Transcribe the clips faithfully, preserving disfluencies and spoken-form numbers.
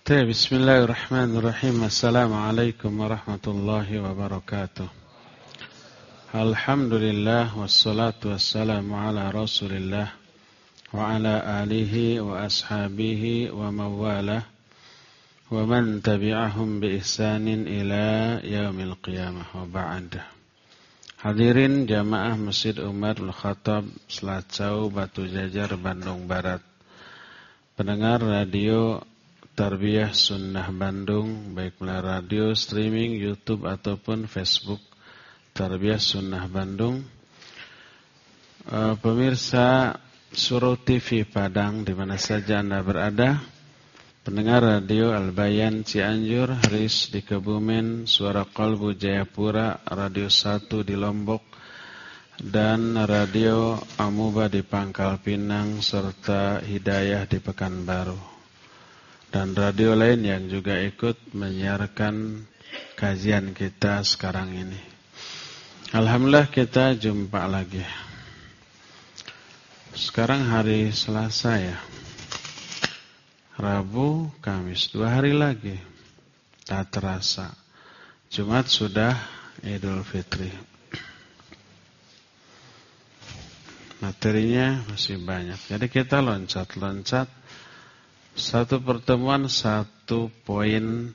Bismillahirrahmanirrahim. Assalamualaikum warahmatullahi wabarakatuh. Alhamdulillah wassalatu wassalamu ala Rasulillah wa ala alihi wa ashabihi wa mawalah wa man tabi'ahum bi ihsanin ila yaumil qiyamah wa ba'd. Hadirin jamaah Masjid Umar bin Khattab Selacau Batu Jajar Bandung Barat. Pendengar radio Tarbiyah Sunnah Bandung, baik melalui radio, streaming, YouTube ataupun Facebook Tarbiyah Sunnah Bandung. E, pemirsa Surau T V Padang di mana saja Anda berada. Pendengar radio Al-Bayan Cianjur, Haris di Kebumen, Suara Qalbu Jayapura, Radio satu di Lombok, dan Radio Amuba di Pangkal Pinang serta Hidayah di Pekanbaru. Dan radio lain yang juga ikut menyiarkan kajian kita sekarang ini. Alhamdulillah kita jumpa lagi. Sekarang hari Selasa ya. Rabu, Kamis, dua hari lagi. Tak terasa. Jumat sudah Idul Fitri. Materinya masih banyak. Jadi kita loncat-loncat. Satu pertemuan, satu poin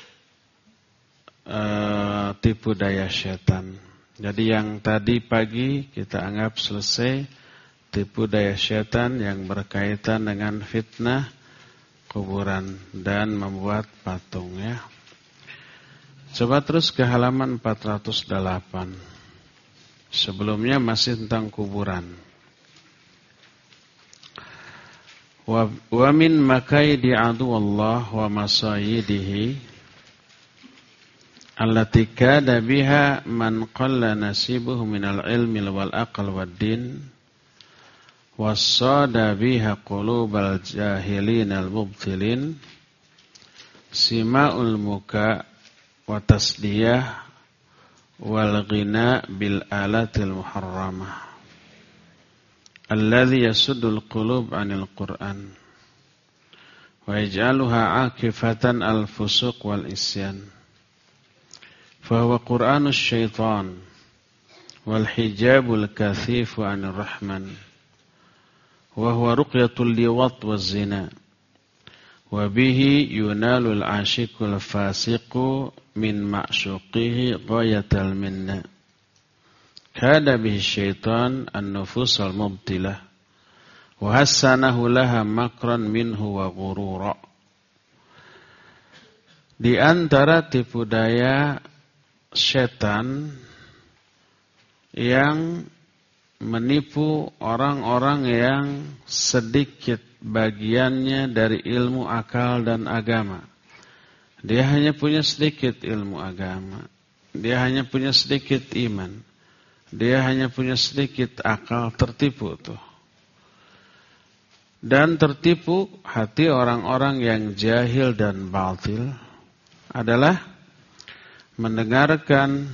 uh, tipu daya setan. Jadi yang tadi pagi kita anggap selesai tipu daya setan yang berkaitan dengan fitnah kuburan dan membuat patung ya. Coba terus ke halaman empat ratus delapan. Sebelumnya masih tentang kuburan. Wa, wa min makaidi aduwallah wa masayidihi allati kada biha man qalla nasibuhu minal ilmi wal aql wad din wasada biha qulubal jahilin al mubtilin sima'ul muka wa tasdiyah wal ghina bil alatil muharramah alladhi yasuddul qulub 'anil Qur'an wa yaj'aluha 'akifatan al-fusuq wal isyan fa huwa Qur'anus syaitan wal hijabul kathif 'anir rahman wa huwa ruqyatul liwat waz zina wa bihi yunalul 'ashiqul fasiqu min ma'syuqihi ghayatal minna. Kada bihi syaitan an-nufus al-mubtilah wa hassanahu laha makran minhu wa ghurura. Di antara tipu daya setan yang menipu orang-orang yang sedikit bagiannya dari ilmu akal dan agama. Dia hanya punya sedikit ilmu agama. Dia hanya punya sedikit iman. Dia hanya punya sedikit akal, tertipu tuh. Dan tertipu hati orang-orang yang jahil dan batil adalah mendengarkan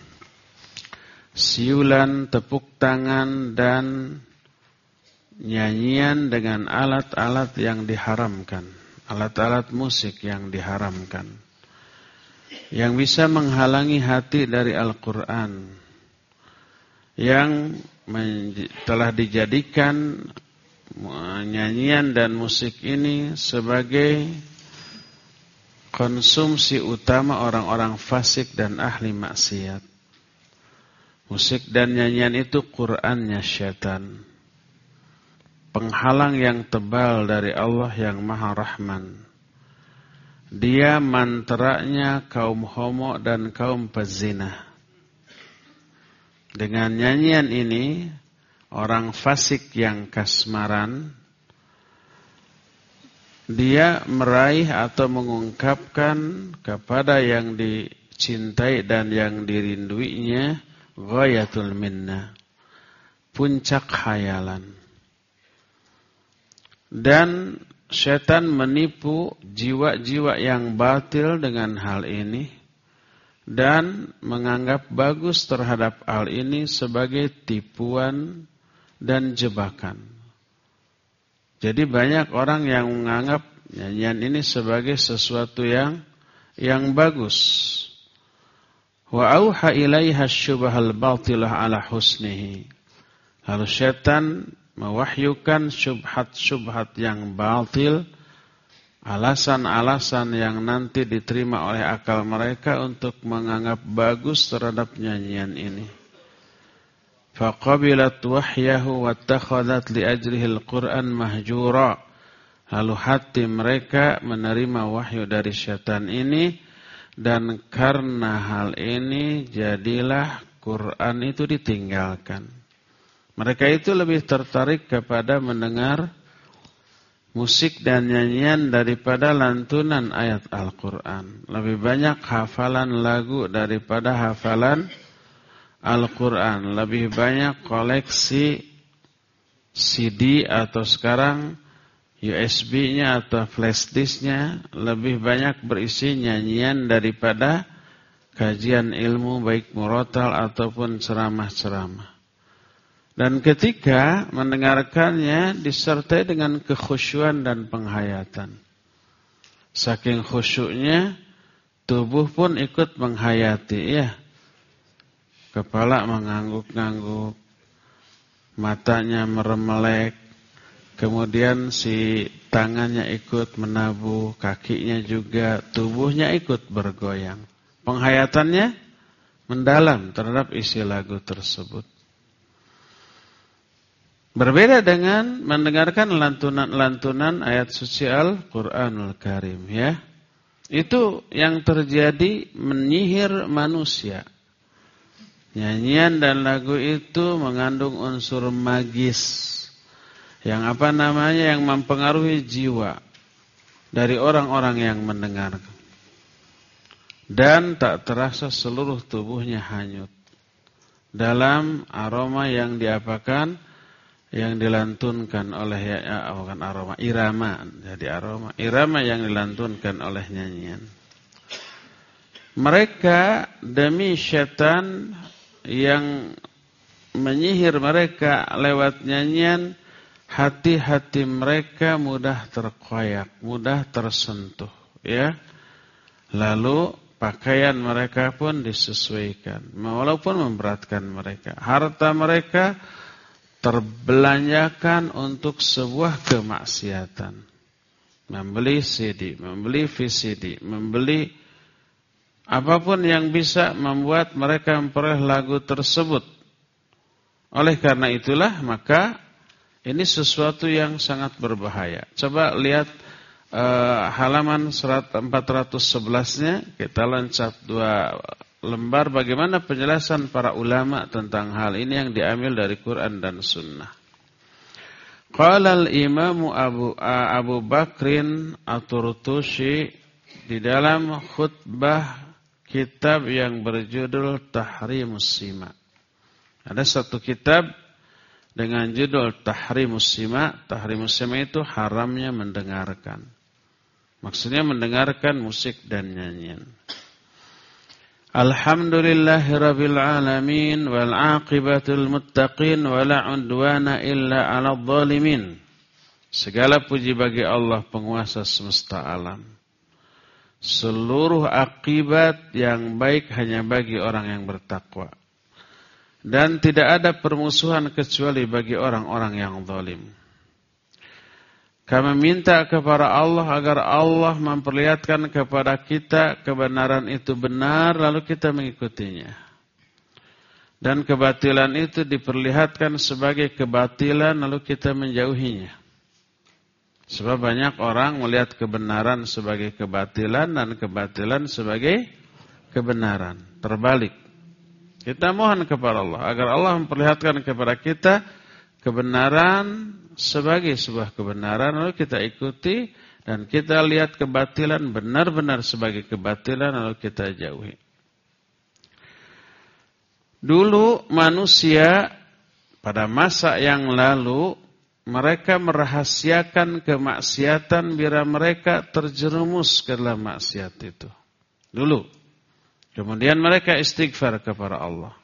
siulan, tepuk tangan dan nyanyian dengan alat-alat yang diharamkan, alat-alat musik yang diharamkan, yang bisa menghalangi hati dari Al-Quran, yang telah dijadikan nyanyian dan musik ini sebagai konsumsi utama orang-orang fasik dan ahli maksiat. Musik dan nyanyian itu Qur'annya syaitan, penghalang yang tebal dari Allah yang Maha Rahman. Dia mantranya kaum homo dan kaum pezina. Dengan nyanyian ini, orang fasik yang kasmaran, dia meraih atau mengungkapkan kepada yang dicintai dan yang dirinduinya ghayatul minna, puncak khayalan. Dan setan menipu jiwa-jiwa yang batil dengan hal ini, dan menganggap bagus terhadap hal ini sebagai tipuan dan jebakan. Jadi banyak orang yang menganggap nyanyian ini sebagai sesuatu yang yang bagus. Wa auha ilaiha syubhal batilah ala husnihi. Lalu syaitan mewahyukan syubhat-syubhat yang batil, alasan-alasan yang nanti diterima oleh akal mereka untuk menganggap bagus terhadap nyanyian ini. Faqabilat wahyahu wattakhadat li ajrihil Qur'an mahjura. Lalu hati mereka menerima wahyu dari syaitan ini, dan karena hal ini jadilah Qur'an itu ditinggalkan. Mereka itu lebih tertarik kepada mendengar musik dan nyanyian daripada lantunan ayat Al-Quran. Lebih banyak hafalan lagu daripada hafalan Al-Quran. Lebih banyak koleksi C D atau sekarang U S B-nya atau flash disk-nya. Lebih banyak berisi nyanyian daripada kajian ilmu baik murotal ataupun ceramah-ceramah. Dan ketika mendengarkannya disertai dengan kekhusyuan dan penghayatan. Saking khusyuknya tubuh pun ikut menghayati, ya. Kepala mengangguk-ngangguk, matanya meremelek, kemudian si tangannya ikut menabuh, kakinya juga, tubuhnya ikut bergoyang. Penghayatannya mendalam terhadap isi lagu tersebut. Berbeda dengan mendengarkan lantunan-lantunan ayat suci Al-Quranul Karim, ya. Itu yang terjadi menyihir manusia. Nyanyian dan lagu itu mengandung unsur magis. Yang apa namanya, yang mempengaruhi jiwa dari orang-orang yang mendengar. Dan tak terasa seluruh tubuhnya hanyut dalam aroma yang diapakan, yang dilantunkan oleh ya, bukan aroma, irama, jadi aroma, irama yang dilantunkan oleh nyanyian. Mereka demi syaitan yang menyihir mereka lewat nyanyian, hati-hati mereka mudah terkoyak, mudah tersentuh, ya. Lalu pakaian mereka pun disesuaikan, walaupun memberatkan mereka. Harta mereka terbelanjakan untuk sebuah kemaksiatan. Membeli C D, membeli V C D, membeli apapun yang bisa membuat mereka memperoleh lagu tersebut. Oleh karena itulah, maka ini sesuatu yang sangat berbahaya. Coba lihat uh, halaman empat ratus sebelas-nya, kita loncat dua lembar, bagaimana penjelasan para ulama tentang hal ini yang diambil dari Quran dan Sunnah. Qala al-Imam Abu Abu Bakrin At-Turtushi di dalam khutbah kitab yang berjudul Tahrimus Sima. Ada satu kitab dengan judul Tahrimus Sima. Tahrimus Sima itu haramnya mendengarkan. Maksudnya mendengarkan musik dan nyanyian. Alhamdulillahirabbil alamin wal aqibatul muttaqin wala udwana illa 'alal zalimin. Segala puji bagi Allah penguasa semesta alam. Seluruh akibat yang baik hanya bagi orang yang bertakwa. Dan tidak ada permusuhan kecuali bagi orang-orang yang zalim. Kami minta kepada Allah agar Allah memperlihatkan kepada kita kebenaran itu benar, lalu kita mengikutinya. Dan kebatilan itu diperlihatkan sebagai kebatilan, lalu kita menjauhinya. Sebab banyak orang melihat kebenaran sebagai kebatilan dan kebatilan sebagai kebenaran. Terbalik. Kita mohon kepada Allah agar Allah memperlihatkan kepada kita kebenaran sebagai sebuah kebenaran, lalu kita ikuti, dan kita lihat kebatilan benar-benar sebagai kebatilan, lalu kita jauhi. Dulu manusia pada masa yang lalu mereka merahasiakan kemaksiatan bila mereka terjerumus ke dalam maksiat itu. Dulu. Kemudian mereka istighfar kepada Allah.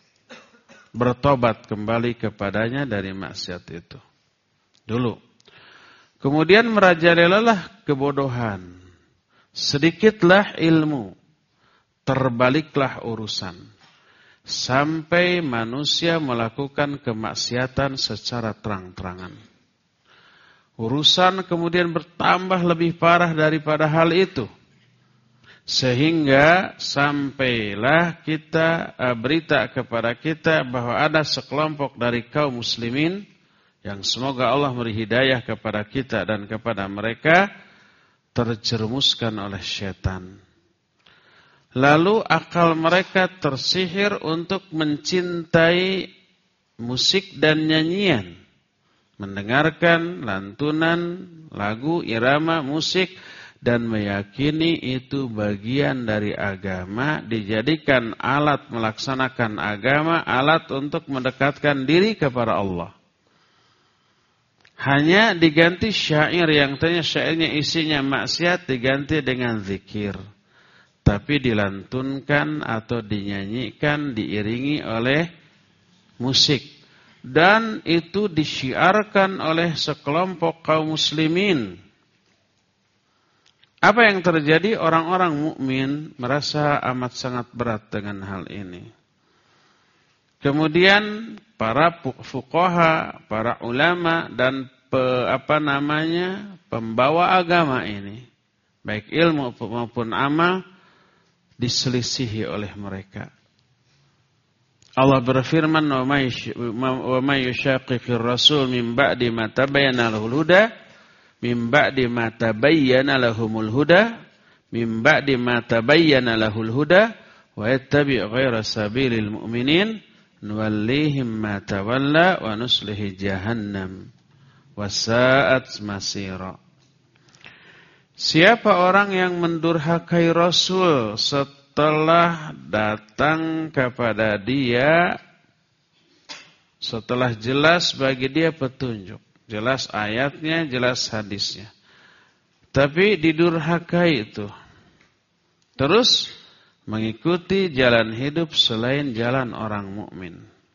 Bertobat kembali kepadanya dari maksiat itu. Dulu. Kemudian merajalelalah kebodohan. Sedikitlah ilmu. Terbaliklah urusan. Sampai manusia melakukan kemaksiatan secara terang-terangan. Urusan kemudian bertambah lebih parah daripada hal itu. Sehingga sampailah kita berita kepada kita bahwa ada sekelompok dari kaum muslimin yang semoga Allah beri hidayah kepada kita dan kepada mereka terjerumuskan oleh syaitan. Lalu akal mereka tersihir untuk mencintai musik dan nyanyian. Mendengarkan lantunan, lagu, irama, musik. Dan meyakini itu bagian dari agama. Dijadikan alat melaksanakan agama. Alat untuk mendekatkan diri kepada Allah. Hanya diganti syair yang tanya syairnya isinya maksiat. Diganti dengan zikir. Tapi dilantunkan atau dinyanyikan, diiringi oleh musik. Dan itu disyiarkan oleh sekelompok kaum muslimin. Apa yang terjadi? Orang-orang mukmin merasa amat sangat berat dengan hal ini. Kemudian para fuqaha, para ulama dan pe, apa namanya pembawa agama ini, baik ilmu maupun amal, diselisihi oleh mereka. Allah berfirman, "Wa may yushaqiqir rasul min ba'di ma tabayyana lahul huda, min ba'di ma tabayyana lahumul huda, min ba'di ma tabayyana lahul huda, wa yattabi' ghayra sabilil mu'minin, nuwallihim ma tawalla wa nuslihi jahannam, wa sa'at masira." Siapa orang yang mendurhakai Rasul setelah datang kepada dia, setelah jelas bagi dia petunjuk, jelas ayatnya, jelas hadisnya, tapi didurhakai itu, terus mengikuti jalan hidup selain jalan orang mukmin.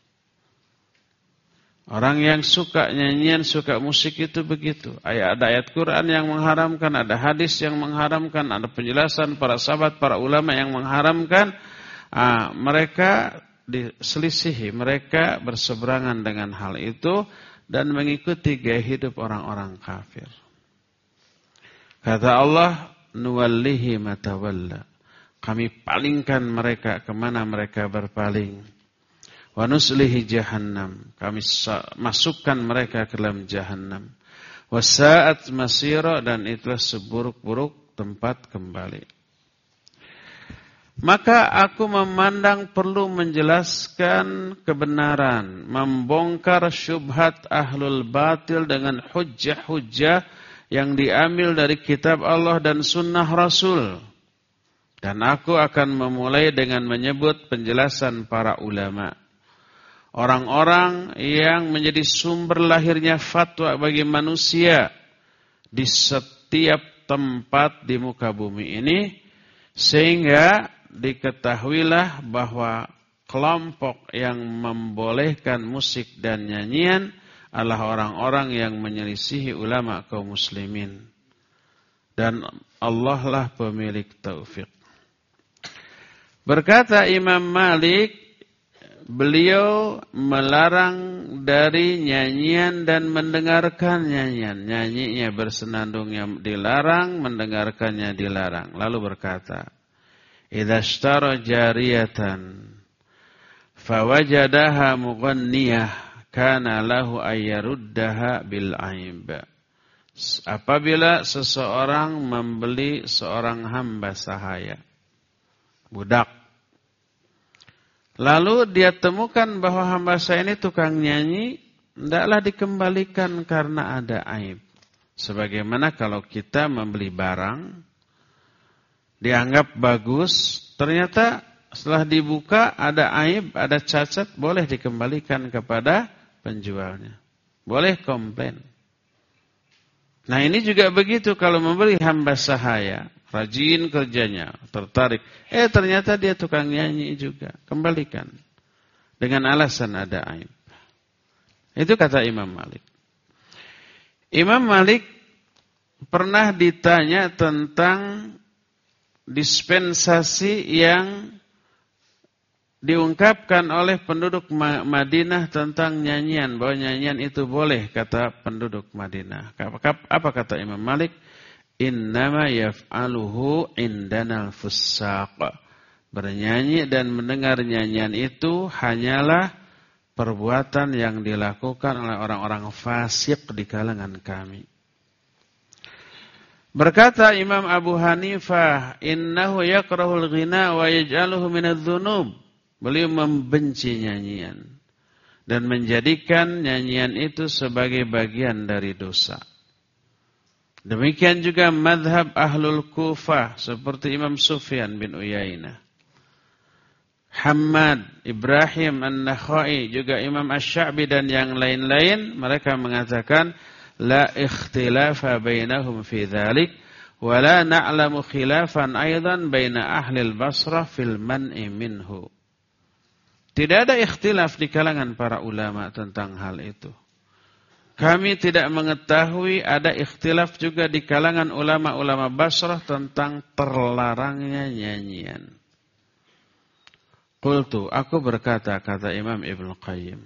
Orang yang suka nyanyian, suka musik itu begitu. Ada ayat Quran yang mengharamkan, ada hadis yang mengharamkan, ada penjelasan para sahabat, para ulama yang mengharamkan. Ah, mereka diselisihi, mereka berseberangan dengan hal itu dan mengikuti gaya hidup orang-orang kafir. Kata Allah, nuwallihi ma tawalla. Kami palingkan mereka kemana mereka berpaling. Wa nuslihi jahannam. Kami masukkan mereka ke dalam jahannam. Wa sa'at masira, dan itulah seburuk-buruk tempat kembali. Maka aku memandang perlu menjelaskan kebenaran, membongkar syubhat ahlul batil dengan hujjah-hujjah yang diambil dari kitab Allah dan sunnah Rasul. Dan aku akan memulai dengan menyebut penjelasan para ulama. Orang-orang yang menjadi sumber lahirnya fatwa bagi manusia di setiap tempat di muka bumi ini, sehingga diketahuilah bahwa kelompok yang membolehkan musik dan nyanyian adalah orang-orang yang menyelisihi ulama kaum muslimin. Dan Allah lah pemilik taufik. Berkata Imam Malik, beliau melarang dari nyanyian dan mendengarkan nyanyian. Nyanyinya bersenandungnya dilarang, mendengarkannya dilarang. Lalu berkata, "Idza ishtara jariyatan fawajadaha mughanniyah kana lahu ayyaruddaha bil aib." Apabila seseorang membeli seorang hamba sahaya, budak, lalu dia temukan bahwa hamba saya ini tukang nyanyi, hendaklah dikembalikan karena ada aib. Sebagaimana kalau kita membeli barang, dianggap bagus, ternyata setelah dibuka ada aib, ada cacat, boleh dikembalikan kepada penjualnya. Boleh komplain. Nah ini juga begitu kalau membeli hamba sahaya, rajin kerjanya, tertarik. Eh ternyata dia tukang nyanyi juga. Kembalikan. Dengan alasan ada aib. Itu kata Imam Malik. Imam Malik pernah ditanya tentang dispensasi yang diungkapkan oleh penduduk Madinah tentang nyanyian, bahwa nyanyian itu boleh, kata penduduk Madinah. Apa kata Imam Malik? Innama yaf'aluhu indanal fussaq. Bernyanyi dan mendengar nyanyian itu hanyalah perbuatan yang dilakukan oleh orang-orang fasik di kalangan kami. Berkata Imam Abu Hanifah, innahu yakrahul ghina wa yaj'aluhu minadz-dzunub. Beliau membenci nyanyian dan menjadikan nyanyian itu sebagai bagian dari dosa. Demikian juga madhab Ahlul Kufah seperti Imam Sufyan bin Uyainah, Hammad, Ibrahim An-Nakhai, juga Imam Asy-Sya'bi dan yang lain-lain. Mereka mengatakan la ikhtilafa bainahum fi dzalik wa la na'lamu khilafan aidan baina ahli al-Basrah fil man'i minhu. Tidak ada ikhtilaf di kalangan para ulama tentang hal itu. Kami tidak mengetahui ada ikhtilaf juga di kalangan ulama-ulama Basrah tentang terlarangnya nyanyian. Qultu, aku berkata, kata Imam Ibnu Qayyim,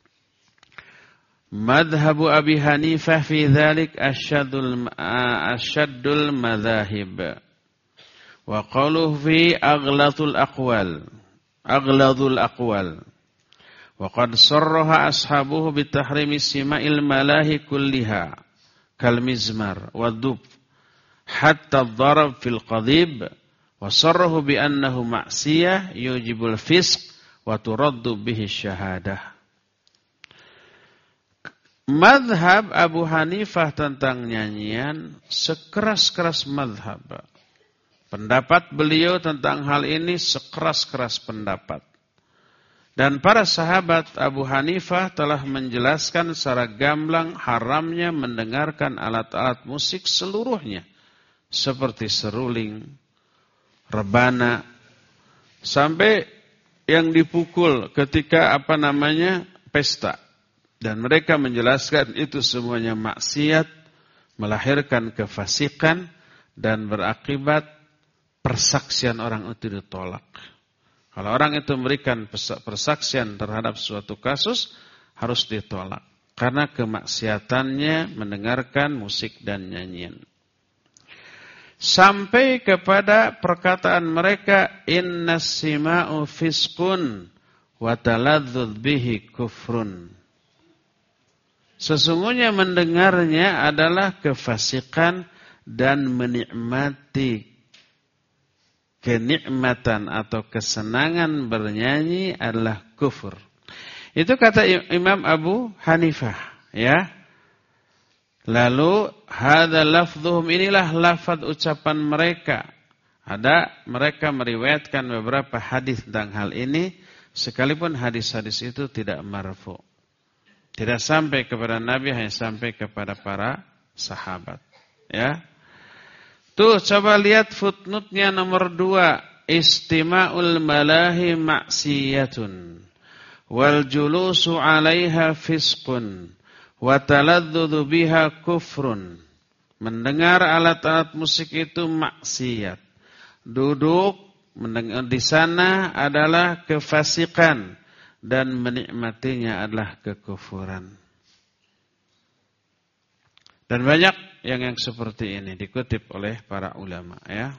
madhabu Abi Hanifah fi dzalik asyaddul asyaddul madzahib wa qaluhu fi aghlatul aqwal. Agladul aqwal wa qad sarraha ashabuhu bitahrimi sima'il malahi kulliha kal mizmar wa dub hatta ad-darab fil qadib wa sarrahu bi annahu ma'siyah yujibul fisq wa turaddu bihi syahadah. Madhab Abu Hanifah tentang nyanyian sekeras-keras madhab. Pendapat beliau tentang hal ini sekeras-keras pendapat. Dan para sahabat Abu Hanifah telah menjelaskan secara gamblang haramnya mendengarkan alat-alat musik seluruhnya. Seperti seruling, rebana, sampai yang dipukul ketika apa namanya pesta. Dan mereka menjelaskan itu semuanya maksiat, melahirkan kefasikan, dan berakibat persaksian orang itu ditolak. Kalau orang itu memberikan persaksian terhadap suatu kasus, harus ditolak. Karena kemaksiatannya mendengarkan musik dan nyanyian. Sampai kepada perkataan mereka, inna sima'u fiskun wa taladzudz bihi kufrun. Sesungguhnya mendengarnya adalah kefasikan dan menikmati kenikmatan atau kesenangan bernyanyi adalah kufur. Itu kata Imam Abu Hanifah, ya. Lalu hadza lafdhuhum, inilah lafaz ucapan mereka. Ada mereka meriwayatkan beberapa hadis tentang hal ini, sekalipun hadis-hadis itu tidak marfu. Tidak sampai kepada Nabi, hanya sampai kepada para sahabat, ya. Tuh coba lihat footnote-nya nomor dua. Istima'ul malahi maksiyatun. Wal julusu alaiha fisqun. Wa taladzudzu biha kufrun. Mendengar alat-alat musik itu maksiat. Duduk mendengar di sana adalah kefasikan. Dan menikmatinya adalah kekufuran. Dan banyak yang yang seperti ini dikutip oleh para ulama, ya.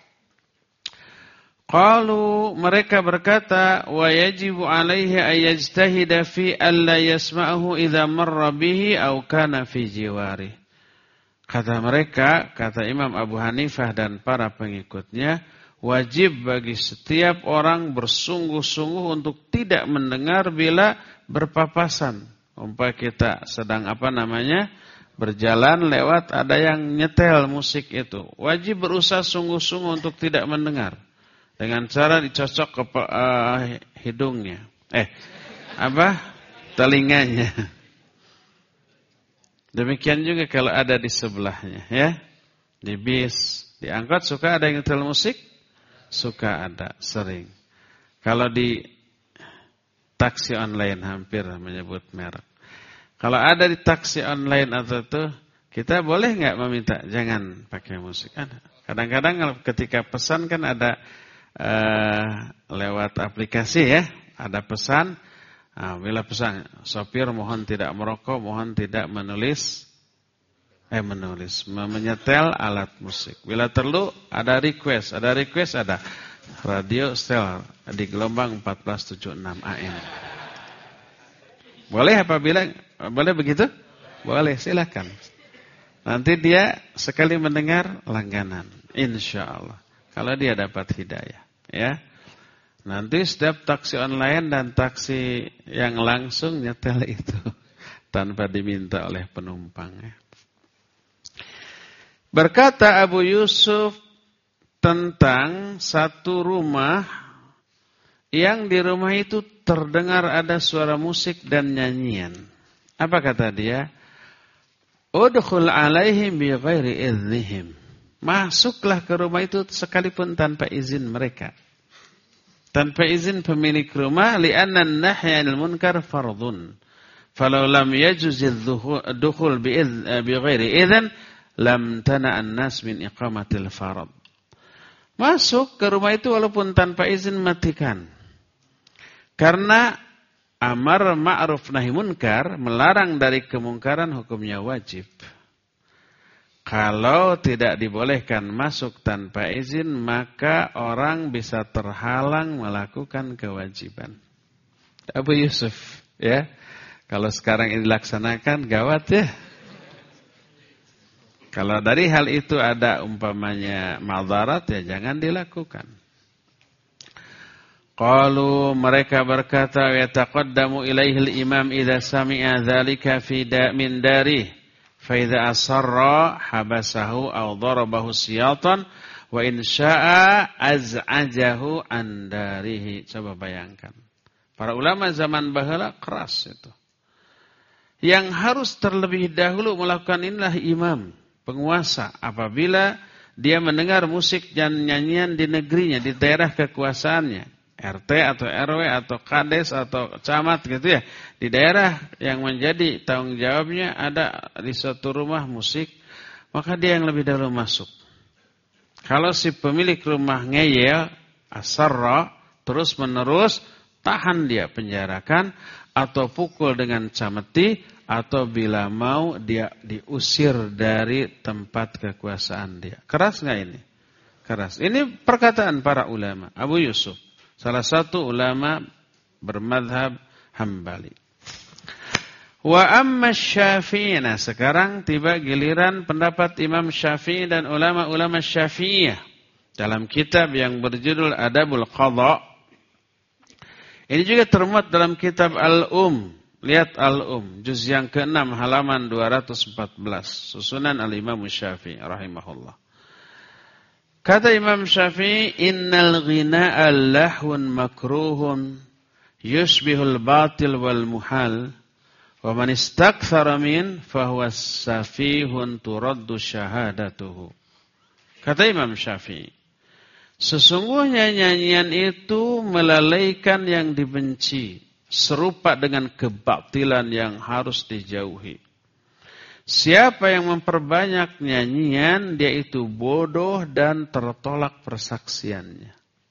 Qalu, mereka berkata, wa yajibu alaihi ayyajtahida fi alla yasma'ahu idza marra bihi aw kana fi jiwari. Kata mereka, kata Imam Abu Hanifah dan para pengikutnya, wajib bagi setiap orang bersungguh-sungguh untuk tidak mendengar bila berpapasan. Umpama kita sedang apa namanya? Berjalan lewat ada yang nyetel musik itu. Wajib berusaha sungguh-sungguh untuk tidak mendengar. Dengan cara dicocok ke uh, hidungnya. Eh, apa? Telinganya. Demikian juga kalau ada di sebelahnya, ya. Di bis, di angkot suka ada yang nyetel musik? Suka ada, sering. Kalau di taksi online hampir menyebut merek. Kalau ada di taksi online atau itu, Kita boleh nggak meminta jangan pakai musik? Ada. Kadang-kadang ketika pesan kan ada uh, lewat aplikasi ya, ada pesan. Nah, bila pesan sopir mohon tidak merokok, mohon tidak menulis, eh menulis, menyetel alat musik. Bila perlu ada request, ada request ada radio setel di gelombang empat belas tujuh puluh enam A M. Boleh apabila boleh begitu? Boleh, silakan. Nanti dia sekali mendengar langganan, insya Allah. Kalau dia dapat hidayah, ya. Nanti setiap taksi online dan taksi yang langsung nyetel itu tanpa diminta oleh penumpang. Ya. Berkata Abu Yusuf tentang satu rumah yang di rumah itu terdengar ada suara musik dan nyanyian. Apa kata dia? Udkhul alaihim bi ghairi idznihim. Masuklah ke rumah itu sekalipun tanpa izin mereka. Tanpa izin pemilik rumah, li'anna an-nahya 'anil munkar fardhun. Falau lam yajuz ad-dukhul bi ghairi idzn lam tana an-nas min iqamatil farad. Masuk ke rumah itu walaupun tanpa izin matikan. Karena amar ma'ruf nahi munkar, melarang dari kemungkaran hukumnya wajib. Kalau tidak dibolehkan masuk tanpa izin, maka orang bisa terhalang melakukan kewajiban. Abu Yusuf, ya. Kalau sekarang ini dilaksanakan, gawat ya. Kalau dari hal itu ada umpamanya madarat, ya jangan dilakukan. Qalu, mereka berkata, yataqaddamu ilaihi al-imam idza sami'a dzalika fi da min darih fa idza asarra habasahu aw darabahu siyatan wa in syaa'a az'ajahu an darihi. Coba bayangkan. Para ulama zaman baheula keras itu. Yang harus terlebih dahulu melakukan inilah imam, penguasa, apabila dia mendengar musik dan nyanyian di negerinya, di daerah kekuasaannya. R T atau R W atau kades atau camat gitu ya. Di daerah yang menjadi tanggung jawabnya ada di suatu rumah musik, maka dia yang lebih dahulu masuk. Kalau si pemilik rumah ngeyel, asarra, terus menerus, tahan dia, penjarakan, atau pukul dengan cameti, atau bila mau dia diusir dari tempat kekuasaan dia. Keras nggak ini? Keras. Ini perkataan para ulama. Abu Yusuf, salah satu ulama bermadhab Hambali. Wa amma Syafi'i. Nah, sekarang tiba giliran pendapat Imam Syafi'i dan ulama-ulama Syafi'iyah dalam kitab yang berjudul Adabul Qadha. Ini juga termuat dalam kitab Al-Um. Lihat Al-Um, juz yang keenam halaman dua ratus empat belas, susunan Al-Imam Syafi'i rahimahullah. Kata Imam Syafi'i, innal ghina'a lahun makruhun yushbihul batil wal muhal wa man istakthara min fahuwa safihun turaddu syahadatuhu. Kata Imam Syafi'i, sesungguhnya nyanyian itu melalaikan yang dibenci, serupa dengan kebatilan yang harus dijauhi. Siapa yang memperbanyak nyanyian, dia itu bodoh dan tertolak persaksiannya.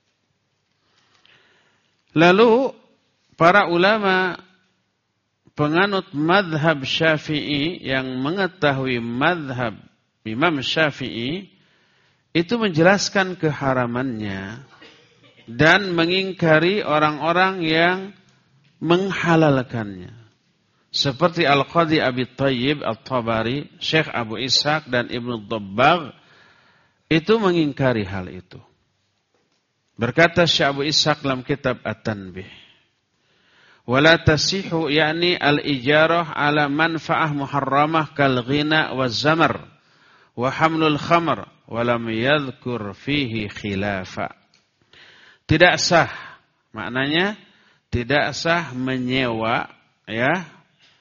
Lalu para ulama penganut madhab Syafi'i yang mengetahui madhab Imam Syafi'i itu menjelaskan keharamannya dan mengingkari orang-orang yang menghalalkannya. Seperti Al-Qadhi Abi Thayyib At-Tabari, Syekh Abu Ishaq dan Ibnu Dabbagh itu mengingkari hal itu. Berkata Syekh Abu Ishaq dalam kitab At-Tanbih, wala tasihu yakni al-ijarah ala manfa'ah muharramah kal ghina waz zamar wa hamlul khamr wa lam yadhkur fihi khilafa. Tidak sah, maknanya tidak sah menyewa ya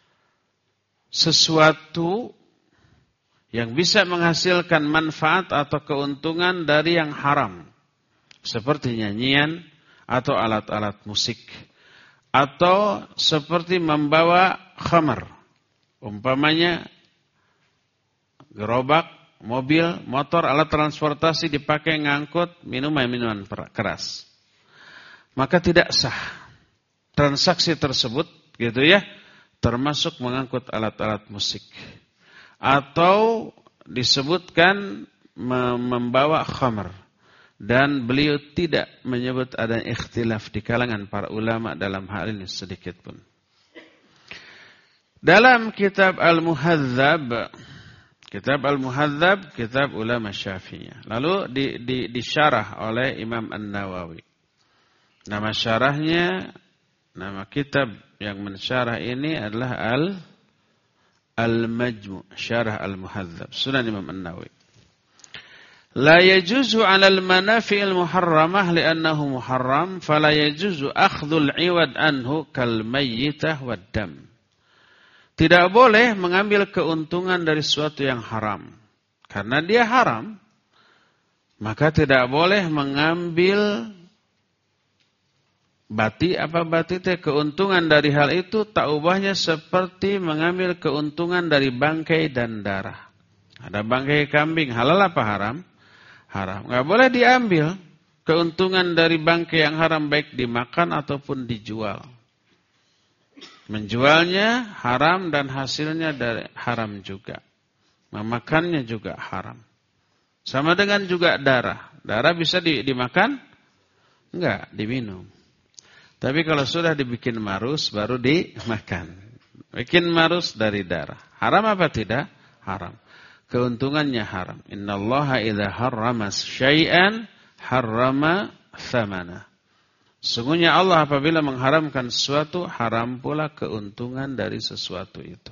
sesuatu yang bisa menghasilkan manfaat atau keuntungan dari yang haram, seperti nyanyian atau alat-alat musik, atau seperti membawa khamar, umpamanya gerobak, mobil, motor, alat transportasi dipakai ngangkut minuman-minuman keras. Maka tidak sah transaksi tersebut, gitu ya, termasuk mengangkut alat-alat musik. Atau disebutkan membawa khamr. Dan beliau tidak menyebut ada ikhtilaf di kalangan para ulama dalam hal ini sedikit pun. Dalam kitab Al-Muhadzab, kitab Al-Muhadzab, kitab ulama Syafi'iyah. Lalu di, di, disyarah oleh Imam An-Nawawi. Nama syarahnya, nama kitab yang mensyarah ini adalah Al Al-Majmu', Syarah Al-Muhadzab, Sunan Imam An-Nawawi. La yajuzu 'ala al-manafi'il muharramah li'annahu muharram, fala yajuzu akhdhul 'iwad anhu kal mayyitah wad dam. Tidak boleh mengambil keuntungan dari sesuatu yang haram. Karena dia haram, maka tidak boleh mengambil bati apa bati itu keuntungan dari hal itu, tak ubahnya seperti mengambil keuntungan dari bangkai dan darah. Ada bangkai kambing, halal apa haram? Haram. Enggak boleh diambil keuntungan dari bangkai yang haram, baik dimakan ataupun dijual. Menjualnya haram dan hasilnya dari haram juga. Memakannya juga haram. Sama dengan juga darah. Darah bisa dimakan? Enggak, diminum. Tapi kalau sudah dibikin marus baru dimakan. Bikin marus dari darah. Haram apa tidak? Haram. Keuntungannya haram. Innallaha idza harrama syai'an harrama thamana. Sungguhnya Allah apabila mengharamkan sesuatu, haram pula keuntungan dari sesuatu itu.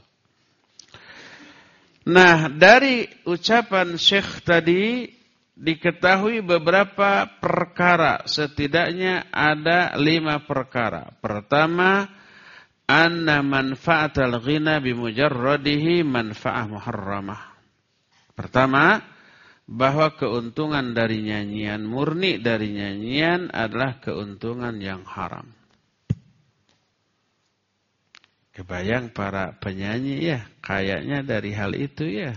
Nah, dari ucapan Syekh tadi diketahui beberapa perkara, setidaknya ada lima perkara. Pertama, anna manfa'atal ghina bimujarradihi manfa'ah muharramah. Pertama, bahwa keuntungan dari nyanyian, murni dari nyanyian adalah keuntungan yang haram. Kebayang para penyanyi ya, kayaknya dari hal itu ya.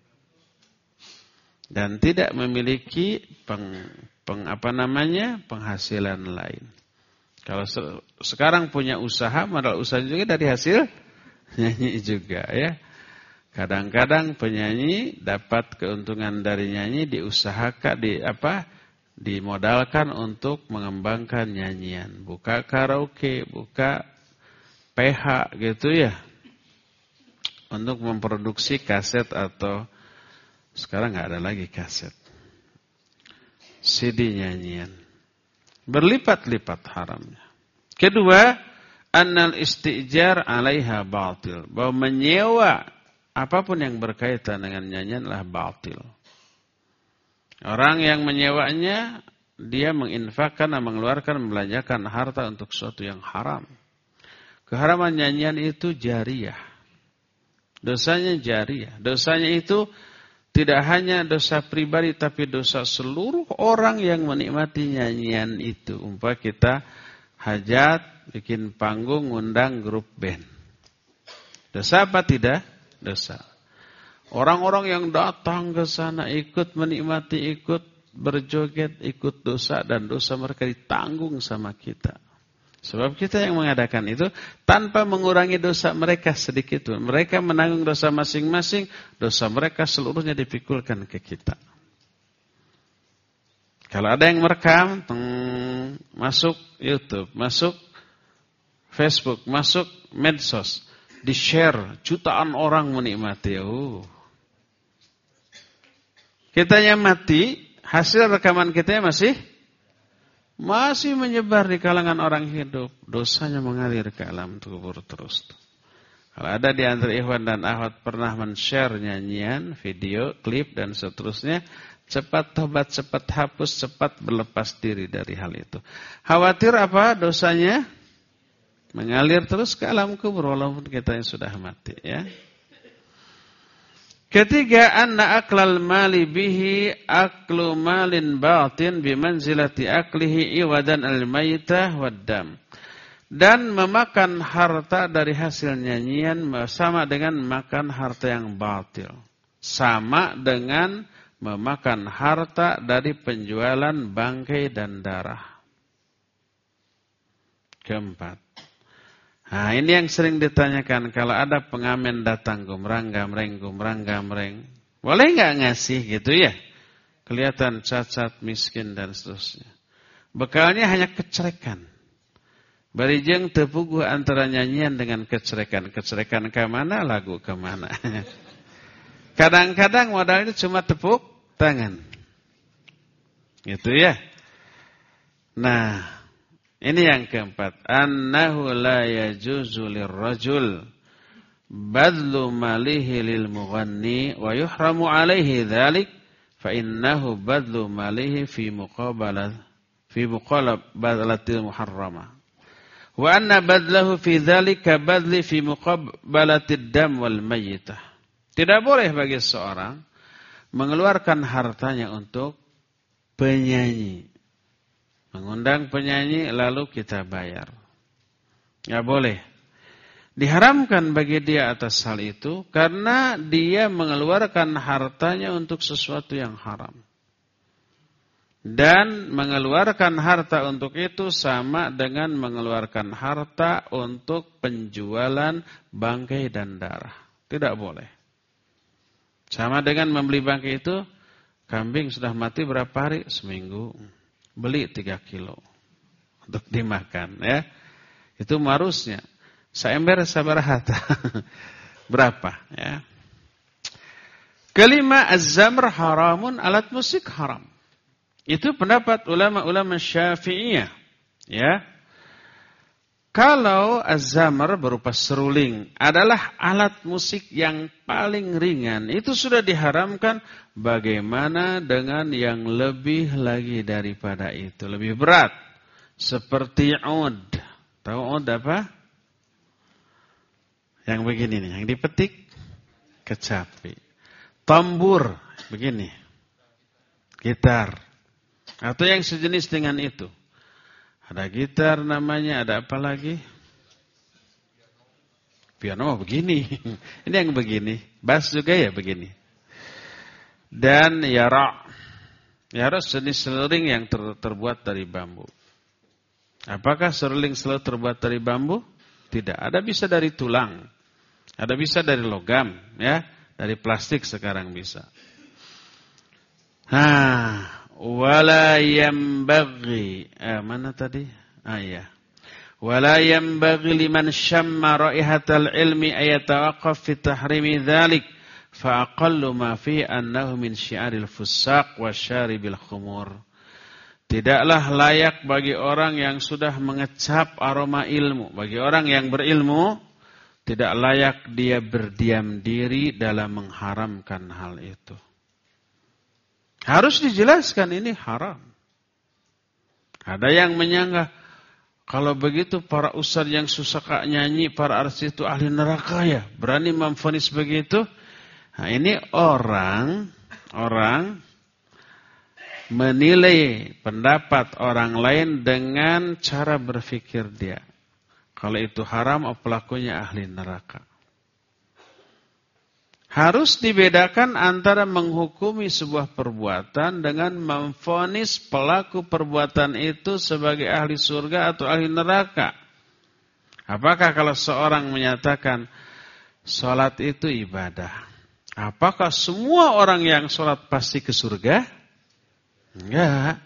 Dan tidak memiliki peng, peng apa namanya penghasilan lain. Kalau se, sekarang punya usaha, modal usaha juga dari hasil nyanyi juga ya. Kadang-kadang penyanyi dapat keuntungan dari nyanyi, diusahakan di apa? Dimodalkan untuk mengembangkan nyanyian, buka karaoke, buka P H gitu ya. Untuk memproduksi kaset atau sekarang enggak ada lagi kaset. C D nyanyian. Berlipat-lipat haramnya. Kedua, annal istijar 'alaiha batil. Bahwa menyewa apapun yang berkaitan dengan nyanyian adalah batil. Orang yang menyewanya, dia menginfakkan, mengeluarkan, membelanjakan harta untuk sesuatu yang haram. Keharaman nyanyian itu jariyah. Dosanya jariyah. Dosanya itu tidak hanya dosa pribadi, tapi dosa seluruh orang yang menikmati nyanyian itu. Umpama kita hajat, bikin panggung, ngundang grup band. Dosa apa tidak? Dosa. Orang-orang yang datang ke sana ikut menikmati, ikut berjoget, ikut dosa, dan dosa mereka ditanggung sama kita. Sebab kita yang mengadakan itu tanpa mengurangi dosa mereka sedikit pun. Mereka menanggung dosa masing-masing, dosa mereka seluruhnya dipikulkan ke kita. Kalau ada yang merekam, teng, masuk YouTube, masuk Facebook, masuk medsos, di-share, jutaan orang menikmati. Oh. Kitanya mati, hasil rekaman kita masih masih menyebar di kalangan orang hidup. Dosanya mengalir ke alam kubur terus. Kalau ada di antara ikhwan dan akhwat pernah men-share nyanyian, video, klip dan seterusnya, cepat tobat, cepat hapus, cepat berlepas diri dari hal itu. Khawatir apa dosanya? Mengalir terus ke alam kubur walaupun kita yang sudah mati ya. Ketiga, anna aklal mali bihi aklu malin batin bimanzilati aklihi iwadan al-maytah waddam. Dan memakan harta dari hasil nyanyian sama dengan makan harta yang batil. sama dengan memakan harta dari penjualan bangkai dan darah. Keempat. Nah, ini yang sering ditanyakan kalau ada pengamen datang gumrang gamreng gumrang gamreng, boleh nggak ngasih gitu ya? Kelihatan cacat, miskin dan seterusnya. Bekalnya hanya kecerekan. Barijeng tepuguh antara nyanyian dengan kecerekan. Kecerekan ke mana, lagu ke mana. Kadang-kadang modalnya cuma tepuk tangan. Gitu ya. Nah, ini yang keempat. Annahu la yajuzu lirrajul badlu malihi lil mughanni wa yuhramu alaihi dhalik fa innahu badlu malihi fi muqabalah fi muqabalatil muharramah. Wa anna badlahu fi dzalika badli fi muqabalatid dam wal mayyitah. Tidak boleh bagi seorang mengeluarkan hartanya untuk penyanyi. Mengundang penyanyi lalu kita bayar. Enggak boleh. Diharamkan bagi dia atas hal itu karena dia mengeluarkan hartanya untuk sesuatu yang haram. Dan mengeluarkan harta untuk itu sama dengan mengeluarkan harta untuk penjualan bangkai dan darah. Tidak boleh. Sama dengan membeli bangkai itu, kambing sudah mati berapa hari? Seminggu. Beli tiga kilo untuk dimakan. Ya, itu marusnya. Saember sabarahat. Berapa? Ya. Kelima, az-zamr haramun, alat musik haram. Itu pendapat ulama-ulama Syafi'iyah. Ya. Kalau az-zamr berupa seruling adalah alat musik yang paling ringan, itu sudah diharamkan. Bagaimana dengan yang lebih lagi daripada itu, lebih berat? Seperti ud. Tahu ud apa? Yang begini nih, yang dipetik kecapi. Tambur, begini. Gitar. Atau yang sejenis dengan itu. Ada gitar namanya, ada apa lagi? Piano begini. Ini yang begini. Bass juga ya begini. Dan yara. Yara jenis seruling yang ter, terbuat dari bambu. Apakah seruling selalu terbuat dari bambu? Tidak. Ada bisa dari tulang. Ada bisa dari logam. Ya, dari plastik sekarang bisa. Nah. Wala yambaghi eh, mana tadi? Ah ya. Wala yambaghi liman syamma raihatal ilmi ayatawaqqaf fi tahrimi dzalik fa aqallu ma fi annahu min syi'aril fusaq wasyaribil khumur. Tidaklah layak bagi orang yang sudah mengecap aroma ilmu, bagi orang yang berilmu tidak layak dia berdiam diri dalam mengharamkan hal itu. Harus dijelaskan ini haram. Ada yang menyangka kalau begitu para ustaz yang suka nyanyi, para artis itu ahli neraka ya, berani memvonis begitu. Nah, ini orang orang menilai pendapat orang lain dengan cara berpikir dia. Kalau itu haram, oh pelakunya ahli neraka. Harus dibedakan antara menghukumi sebuah perbuatan dengan memvonis pelaku perbuatan itu sebagai ahli surga atau ahli neraka. Apakah kalau seorang menyatakan sholat itu ibadah, apakah semua orang yang sholat pasti ke surga? Enggak.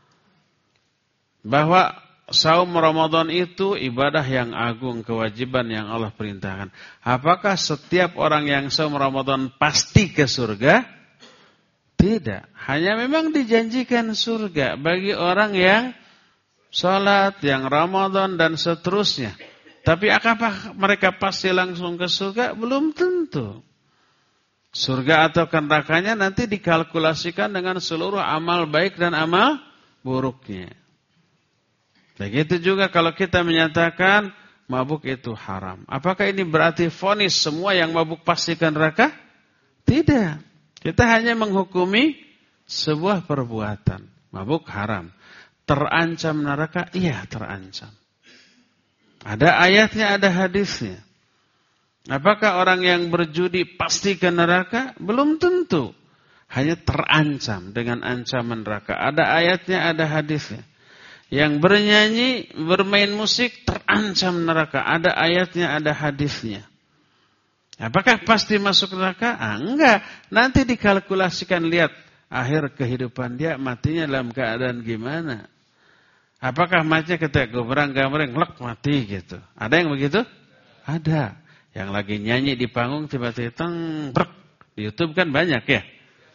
Bahwa saum Ramadan itu ibadah yang agung, kewajiban yang Allah perintahkan. Apakah setiap orang yang saum Ramadan pasti ke surga? Tidak. Hanya memang dijanjikan surga bagi orang yang sholat, yang Ramadan dan seterusnya. Tapi apakah mereka pasti langsung ke surga? Belum tentu. Surga atau nerakanya nanti dikalkulasikan dengan seluruh amal baik dan amal buruknya. Begitu juga kalau kita menyatakan mabuk itu haram. Apakah ini berarti vonis semua yang mabuk pasti ke neraka? Tidak. Kita hanya menghukumi sebuah perbuatan. Mabuk haram. Terancam neraka? Iya, terancam. Ada ayatnya, ada hadisnya. Apakah orang yang berjudi pasti ke neraka? Belum tentu. Hanya terancam dengan ancaman neraka. Ada ayatnya, ada hadisnya. Yang bernyanyi, bermain musik terancam neraka. Ada ayatnya, ada hadisnya. Apakah pasti masuk neraka? Ah, enggak. Nanti dikalkulasikan, lihat akhir kehidupan dia matinya dalam keadaan gimana. Apakah matinya ketika gemerang-gemerang, lek mati gitu. Ada yang begitu? Ada. Yang lagi nyanyi di panggung tiba-tiba teng brek. Di YouTube kan banyak ya.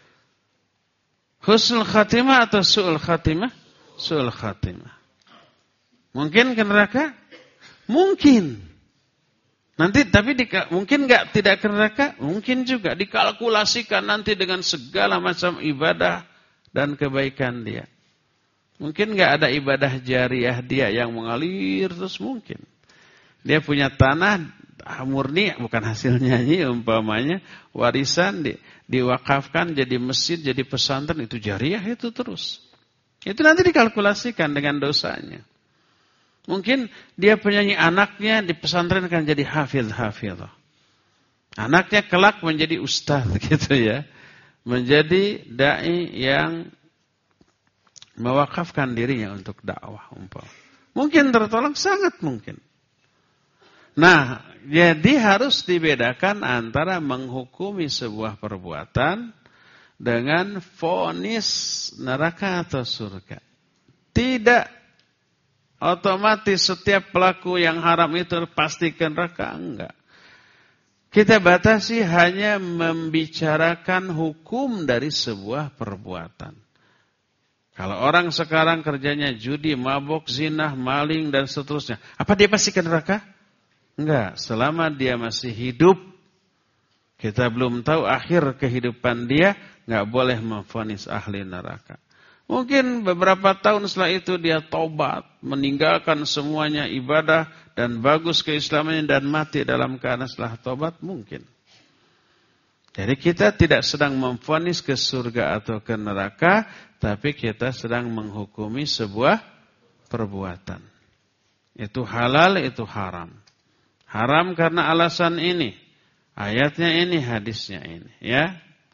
Husnul khatimah atau su'ul khatimah? Su'ul khatimah. Mungkin ke neraka? Mungkin. Nanti tapi di, mungkin enggak tidak ke neraka? Mungkin juga. Dikalkulasikan nanti dengan segala macam ibadah dan kebaikan dia. Mungkin enggak ada ibadah jariah dia yang mengalir terus mungkin. Dia punya tanah murni, bukan hasil nyanyi umpamanya, warisan di, diwakafkan jadi masjid, jadi pesantren, itu jariah itu terus. Itu nanti dikalkulasikan dengan dosanya. Mungkin dia penyanyi, anaknya di pesantren kan jadi hafidh-hafidh. Anaknya kelak menjadi ustaz gitu ya. Menjadi dai yang mewakafkan dirinya untuk dakwah umpamanya. Mungkin tertolong, sangat mungkin. Nah, jadi harus dibedakan antara menghukumi sebuah perbuatan dengan vonis neraka atau surga. Tidak otomatis setiap pelaku yang haram itu pasti ke neraka, enggak. Kita batasi hanya membicarakan hukum dari sebuah perbuatan. Kalau orang sekarang kerjanya judi, mabuk, zina, maling dan seterusnya, apa dia pasti ke neraka? Enggak, selama dia masih hidup, kita belum tahu akhir kehidupan dia, enggak boleh memvonis ahli neraka. Mungkin beberapa tahun setelah itu dia taubat, meninggalkan semuanya ibadah dan bagus keislamannya dan mati dalam keadaan setelah taubat, mungkin. Jadi kita tidak sedang memvonis ke surga atau ke neraka, tapi kita sedang menghukumi sebuah perbuatan. Itu halal, itu haram. Haram karena alasan ini. Ayatnya ini, hadisnya ini. Ya.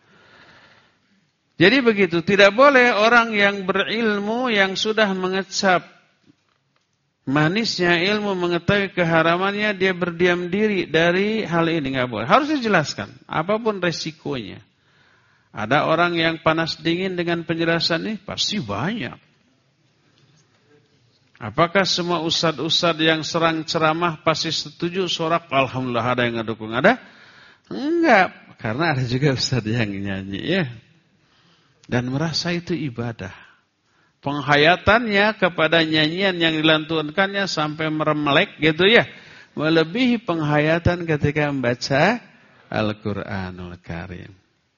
Jadi begitu. Tidak boleh orang yang berilmu, yang sudah mengecap manisnya ilmu, mengetahui keharamannya, dia berdiam diri dari hal ini. Tidak boleh. Harus dijelaskan. Apapun resikonya. Ada orang yang panas dingin dengan penjelasan ini? Pasti banyak. Apakah semua ustadz-ustadz yang serang ceramah pasti setuju sorak? Alhamdulillah ada yang ngedukung. Ada? Enggak. Karena ada juga ustadz yang nyanyi ya. Dan merasa itu ibadah. Penghayatannya kepada nyanyian yang dilantunkannya sampai meremelek gitu ya. Melebihi penghayatan ketika membaca Al-Quranul Karim.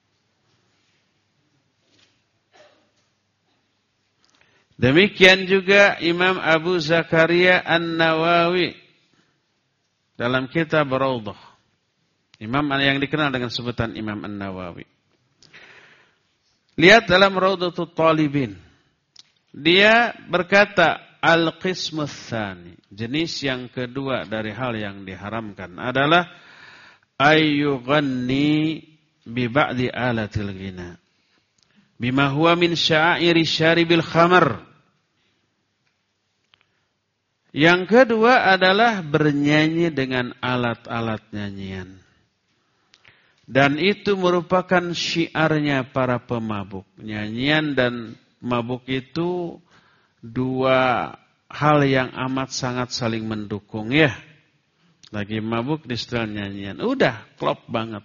Demikian juga Imam Abu Zakaria An-Nawawi dalam kitab Raudhah. Imam yang dikenal dengan sebutan Imam An-Nawawi. Lihat dalam Raudhatul Talibin. Dia berkata, Al-Qismus Tsani, jenis yang kedua dari hal yang diharamkan adalah ayyughanni bi ba'di alatil ghina bima huwa min sya'iri syaribil khamar. Yang kedua adalah bernyanyi dengan alat-alat nyanyian. Dan itu merupakan syiarnya para pemabuk. Nyanyian dan mabuk itu dua hal yang amat sangat saling mendukung ya. Lagi mabuk di setel nyanyian. Udah klop banget.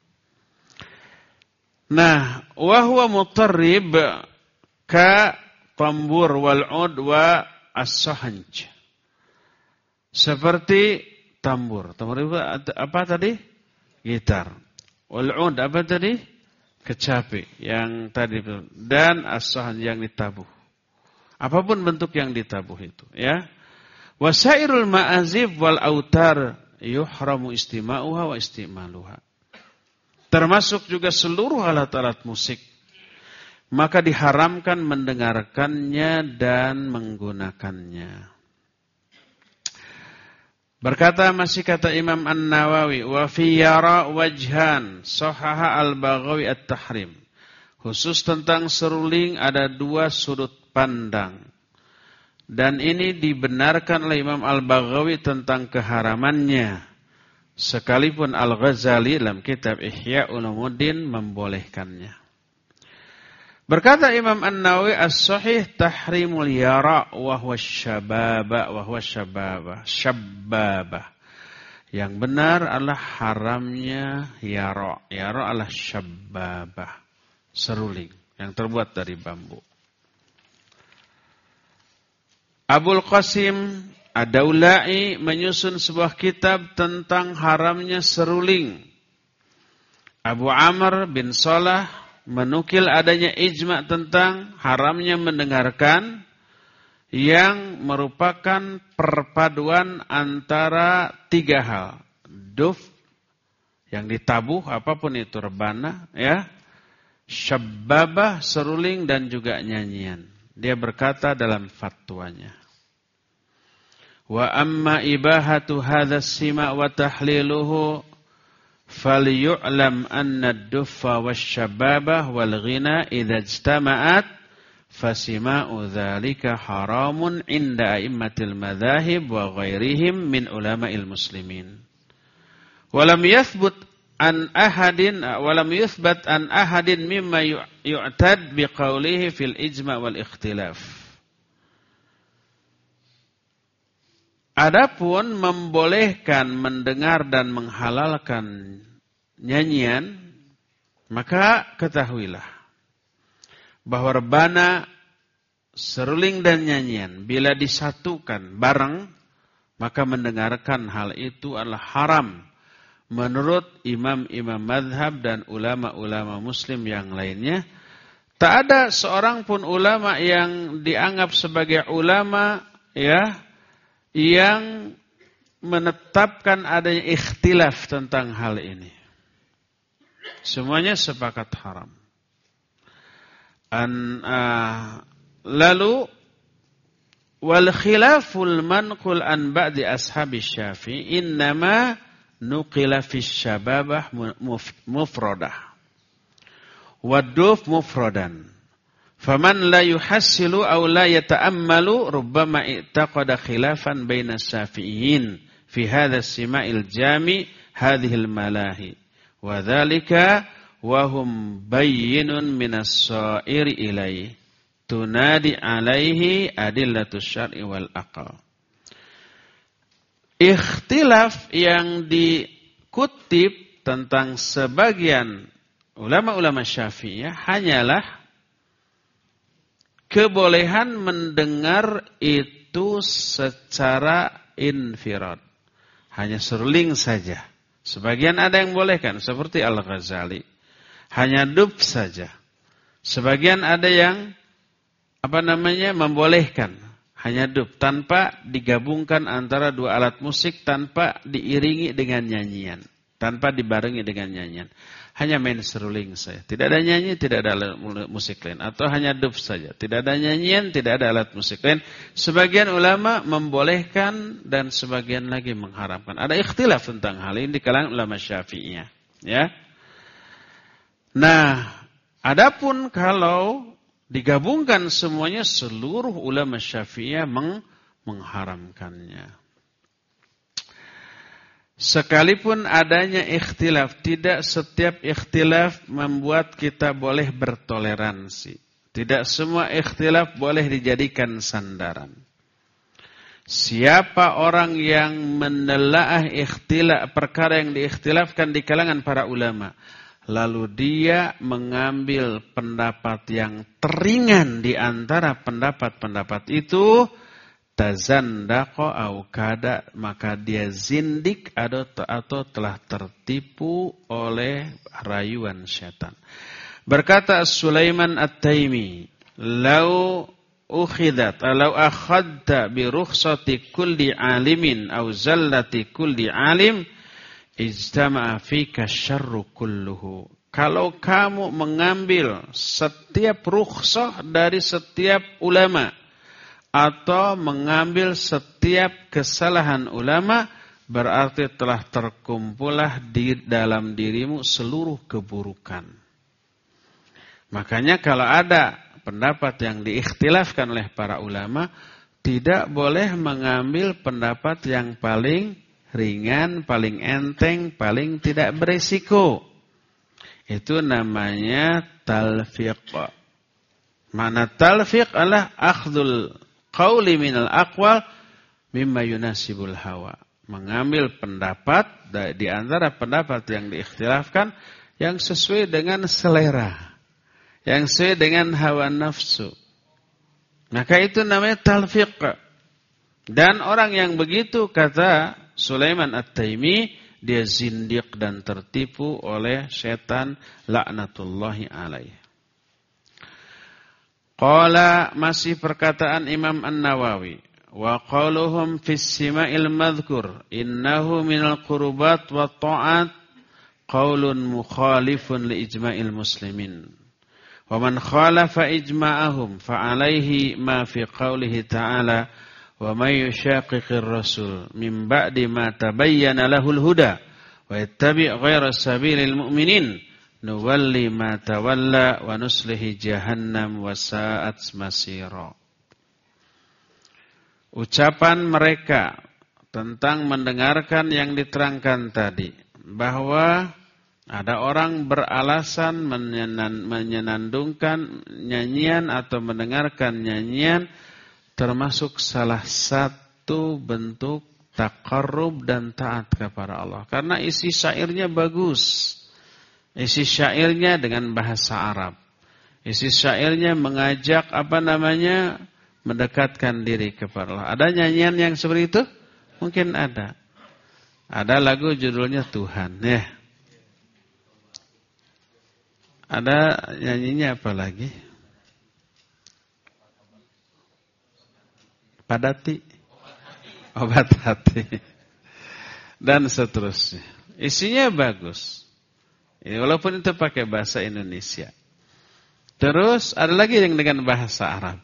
Nah, wa huwa mutarrib ka tambur wal ud wa as-sahanj. Seperti tambur. Tambur itu apa tadi? Gitar. Wal ud apa tadi? Kecapi yang tadi dan as-sahanj yang ditabuh. Apapun bentuk yang ditabuh itu, ya. Wasairul ma'azif wal autar yuhramu istima'uha wa istimaluha. Termasuk juga seluruh alat-alat musik. Maka diharamkan mendengarkannya dan menggunakannya. Berkata masih kata Imam An-Nawawi, wa fi yara wajhan sahaha al-Baghawi at-tahrim. Khusus tentang seruling ada dua sudut pandang. Dan ini dibenarkan oleh Imam Al-Baghawi tentang keharamannya. Sekalipun Al-Ghazali dalam kitab Ihya Ulumuddin membolehkannya. Berkata Imam An-Nawawi, as-sahih tahrimul yara wa huwa syababa wa huwa syababa syababa. Yang benar adalah haramnya yara. Yara adalah syababa, seruling yang terbuat dari bambu. Abul Qasim Ad-Daulai menyusun sebuah kitab tentang haramnya seruling. Abu Amr bin Salah menukil adanya ijma' tentang haramnya mendengarkan yang merupakan perpaduan antara tiga hal. Duf, yang ditabuh, apapun itu, rebana, ya, syababah, seruling, dan juga nyanyian. Dia berkata dalam fatwanya, wa amma ibahatu hadha sima' wa tahliluhu فَلْيُعْلَمْ أَنَّ الدُّفَّ وَالشَّبَابَةَ وَالْغِنَى إِذَا اجْتَمَعَتْ فَسِمَاءُ ذَلِكَ حَرَامٌ عِنْدَ أَئِمَّةِ الْمَذَاهِبِ وَغَيْرِهِمْ مِنْ عُلَمَاءِ الْمُسْلِمِينَ وَلَمْ يَثْبُتْ عَنْ أَحَدٍ وَلَمْ يُثْبَتْ عَنْ أَحَدٍ مِمَّا يُعْتَدْ بِقَوْلِهِ فِي الْإِجْمَاعِ وَالْإِخْتِلَافِ. Adapun membolehkan mendengar dan menghalalkan nyanyian, maka ketahuilah bahwa rebana, seruling dan nyanyian bila disatukan bareng, maka mendengarkan hal itu adalah haram menurut imam-imam madhab dan ulama-ulama muslim yang lainnya. Tak ada seorang pun ulama yang dianggap sebagai ulama, ya, yang menetapkan adanya ikhtilaf tentang hal ini. Semuanya sepakat haram. An, uh, lalu wal khilaful manqul an ba'di ashabi Syafi'i innama nuqila fi syababah mufradah waduf mufradan. Faman la yuhassilu aw la yata'ammalu rubbama i'taqada khilafan baina syafi'iyyin fi hadha as-sima'il jami' hadhihi al-malahi wa dhalika wa hum bayyinun min as-sa'iri ilayhi tunadi alaihi adillatus syar'i wal aqal. Ikhtilaf yang dikutip tentang sebagian ulama-ulama Syafi'iyah hanyalah kebolehan mendengar itu secara infirad. Hanya seruling saja. Sebagian ada yang bolehkan, seperti Al-Ghazali. Hanya dub saja. Sebagian ada yang apa namanya membolehkan. Hanya dub, tanpa digabungkan antara dua alat musik, tanpa diiringi dengan nyanyian. Tanpa dibarengi dengan nyanyian. Hanya main seruling saja. Tidak ada nyanyi, tidak ada alat musik lain. Atau hanya duf saja. Tidak ada nyanyian, tidak ada alat musik lain. Sebagian ulama membolehkan dan sebagian lagi mengharamkan. Ada ikhtilaf tentang hal ini di kalangan ulama Syafi'iyah. Ya. Nah, adapun kalau digabungkan semuanya, seluruh ulama Syafi'iyah meng mengharamkannya. Sekalipun adanya ikhtilaf, tidak setiap ikhtilaf membuat kita boleh bertoleransi. Tidak semua ikhtilaf boleh dijadikan sandaran. Siapa orang yang menelaah ikhtilaf, perkara yang diikhtilafkan di kalangan para ulama, lalu dia mengambil pendapat yang teringan di antara pendapat-pendapat itu, tazandaqa au kada, maka dia zindik atau telah tertipu oleh rayuan syaitan. Berkata Sulaiman At-Taimi, "Lau ukhidat, lau akhadta bi rukhsati kulli alimin au zallati kulli alim, ijtama'a fika syarru kulluhu." Kalau kamu mengambil setiap rukhsah dari setiap ulama, atau mengambil setiap kesalahan ulama, berarti telah terkumpulah di dalam dirimu seluruh keburukan. Makanya kalau ada pendapat yang diikhtilafkan oleh para ulama, tidak boleh mengambil pendapat yang paling ringan, paling enteng, paling tidak berisiko. Itu namanya talfiq. Mana talfiq adalah akhdul qawli minal aqwal mimma yunasibul hawa. Mengambil pendapat di antara pendapat yang diikhtilafkan yang sesuai dengan selera, yang sesuai dengan hawa nafsu. Maka itu namanya talfiq. Dan orang yang begitu, kata Sulaiman At-Taimi, dia zindiq dan tertipu oleh setan laknatullahi alaih. Qala, masih perkataan Imam An-Nawawi, wa qauluhum fis sima'il madhkur innahu minal qurubat wa ta'at qaulun mukhalifun li ijma'il muslimin. Wa man khalafa ijma'ahum fa alaihi ma fi qaulihi ta'ala wa may yushaqiqir rasul min ba'di ma tabayyana lahul huda wa yattabi' ghayra sabilil mu'minin nuwalli ma tawalla wa nuslihi jahannam wa sa'at masira. Ucapan mereka tentang mendengarkan yang diterangkan tadi, bahwa ada orang beralasan menyenandungkan nyanyian atau mendengarkan nyanyian termasuk salah satu bentuk taqarrub dan taat kepada Allah. Karena isi syairnya bagus. Isi syairnya dengan bahasa Arab. Isi syairnya mengajak apa namanya? Mendekatkan diri kepada Allah. Ada nyanyian yang seperti itu? Mungkin ada. Ada lagu judulnya Tuhan. Ya. Ada nyanyinya apa lagi? Padati, obat hati, dan seterusnya. Isinya bagus. Walaupun itu pakai bahasa Indonesia. Terus ada lagi yang dengan bahasa Arab.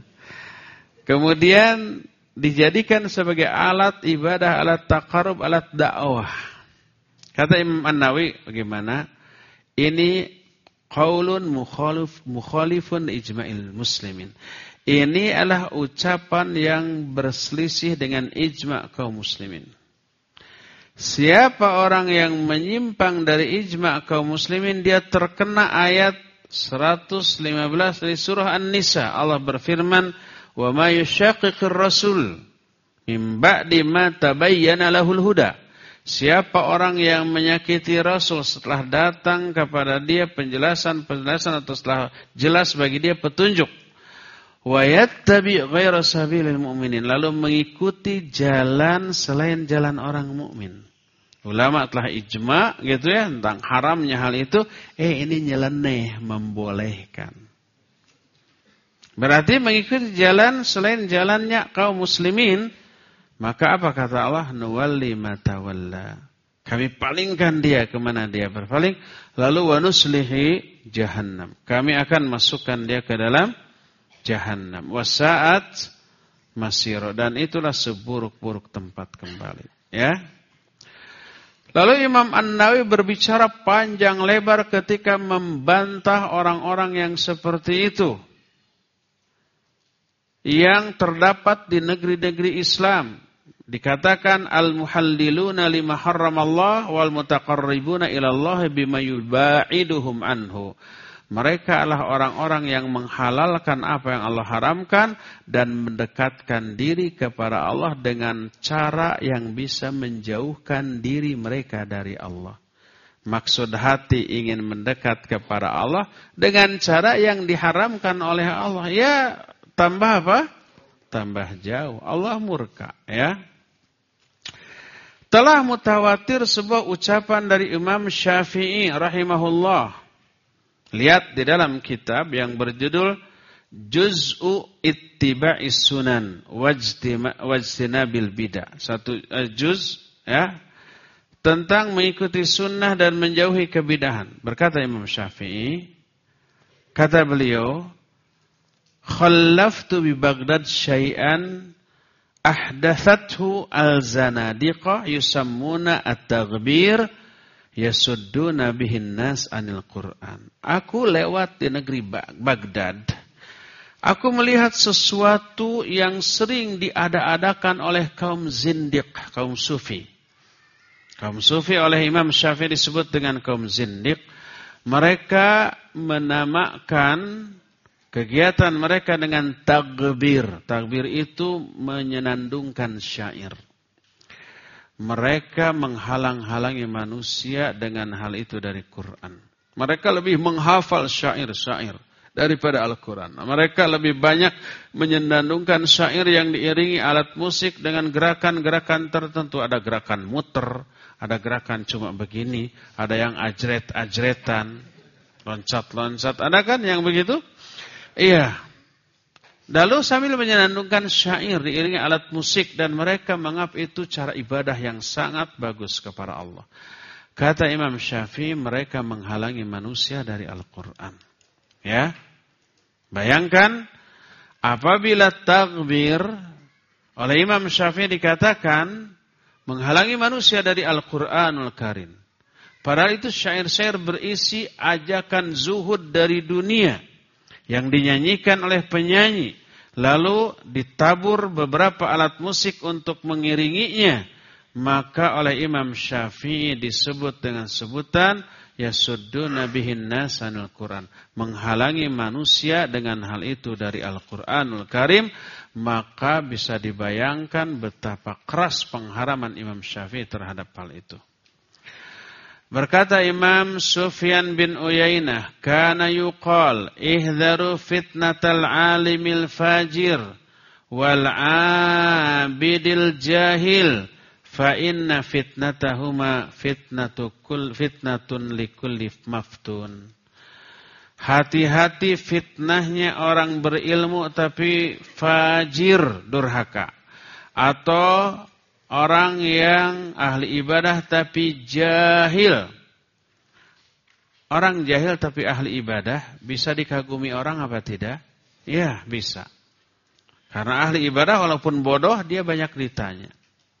Kemudian dijadikan sebagai alat ibadah, alat taqarrub, alat dakwah. Kata Imam An-Nawawi bagaimana? Ini qaulun mukhalif mukhalifun ijma'il muslimin. Ini adalah ucapan yang berselisih dengan ijma' kaum muslimin. Siapa orang yang menyimpang dari ijma' kaum muslimin, dia terkena ayat seratus lima belas dari surah An-Nisa. Allah berfirman, "Wa may yushaqiqir rasul min ba'di ma tabayyana lahul huda." Siapa orang yang menyakiti Rasul setelah datang kepada dia penjelasan-penjelasan atau setelah jelas bagi dia petunjuk. Wa yattabi' ghayra sabilil mu'minin, lalu mengikuti jalan selain jalan orang mukmin. Ulama telah ijma' gitu ya tentang haramnya hal itu, eh ini nyeleneh membolehkan. Berarti mengikuti jalan selain jalannya kaum muslimin, maka apa kata Allah? Nuwalli ma tawalla. Kami palingkan dia kemana dia berpaling, lalu wa nuslihi jahannam. Kami akan masukkan dia ke dalam jahannam. Wasa'at masiro, dan itulah seburuk-buruk tempat kembali. Ya. Lalu Imam An-Nawawi berbicara panjang lebar ketika membantah orang-orang yang seperti itu, yang terdapat di negeri-negeri Islam. Dikatakan al-muhalliluna lima harramallah wal mutaqarribuna ilallahi bima yuba'iduhum anhu. Mereka adalah orang-orang yang menghalalkan apa yang Allah haramkan dan mendekatkan diri kepada Allah dengan cara yang bisa menjauhkan diri mereka dari Allah. Maksud hati ingin mendekat kepada Allah dengan cara yang diharamkan oleh Allah. Ya, tambah apa? Tambah jauh. Allah murka, ya. Telah mutawatir sebuah ucapan dari Imam Syafi'i rahimahullah. Lihat di dalam kitab yang berjudul Juz'u Ittiba'is Sunan Wajtinabil Bid'ah. Satu uh, juz ya tentang mengikuti sunnah dan menjauhi kebidahan. Berkata Imam Syafi'i, kata beliau, khallaftu bi Baghdad syai'an ahdathathu al-zanadiqa yusammuna at-taghbir yasudduna bihin nas anil Qur'an. Aku lewat di negeri Baghdad. Aku melihat sesuatu yang sering diada-adakan oleh kaum zindiq, kaum sufi. Kaum sufi oleh Imam Syafi'i disebut dengan kaum zindiq. Mereka menamakan kegiatan mereka dengan tagbir. Tagbir itu menyenandungkan syair. Mereka menghalang-halangi manusia dengan hal itu dari Quran. Mereka lebih menghafal syair-syair daripada Al-Quran. Mereka lebih banyak menyenandungkan syair yang diiringi alat musik dengan gerakan-gerakan tertentu. Ada gerakan muter, ada gerakan cuma begini, ada yang ajret-ajretan, loncat-loncat. Ada kan yang begitu? Iya. Lalu sambil menyenandungkan syair diiringi alat musik dan mereka menganggap itu cara ibadah yang sangat bagus kepada Allah. Kata Imam Syafi'i, mereka menghalangi manusia dari Al-Quran. Ya, bayangkan apabila takbir oleh Imam Syafi'i dikatakan menghalangi manusia dari Al-Quranul Karim. Padahal itu syair-syair berisi ajakan zuhud dari dunia yang dinyanyikan oleh penyanyi. Lalu ditabur beberapa alat musik untuk mengiringinya. Maka oleh Imam Syafi'i disebut dengan sebutan yasudduna bihin nas anil Qur'an, menghalangi manusia dengan hal itu dari Al-Qur'anul Karim. Maka bisa dibayangkan betapa keras pengharaman Imam Syafi'i terhadap hal itu. Berkata Imam Sufyan bin Uyainah, kana yuqal ihdharu fitnatal alimil fajir wal abidil jahil fa inna fitnatahuma fitnatu kull fitnatun likulli maftun. Hati-hati fitnahnya orang berilmu tapi fajir, durhaka, atau orang yang ahli ibadah tapi jahil. Orang jahil tapi ahli ibadah bisa dikagumi orang apa tidak? Ya, bisa. Karena ahli ibadah walaupun bodoh dia banyak ditanya.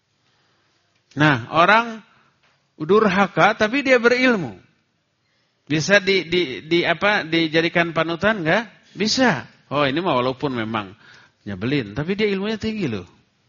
Nah, orang durhaka tapi dia berilmu. Bisa di, di, di apa dijadikan panutan enggak? Bisa. Oh, ini mah walaupun memang nyebelin, tapi dia ilmunya tinggi loh.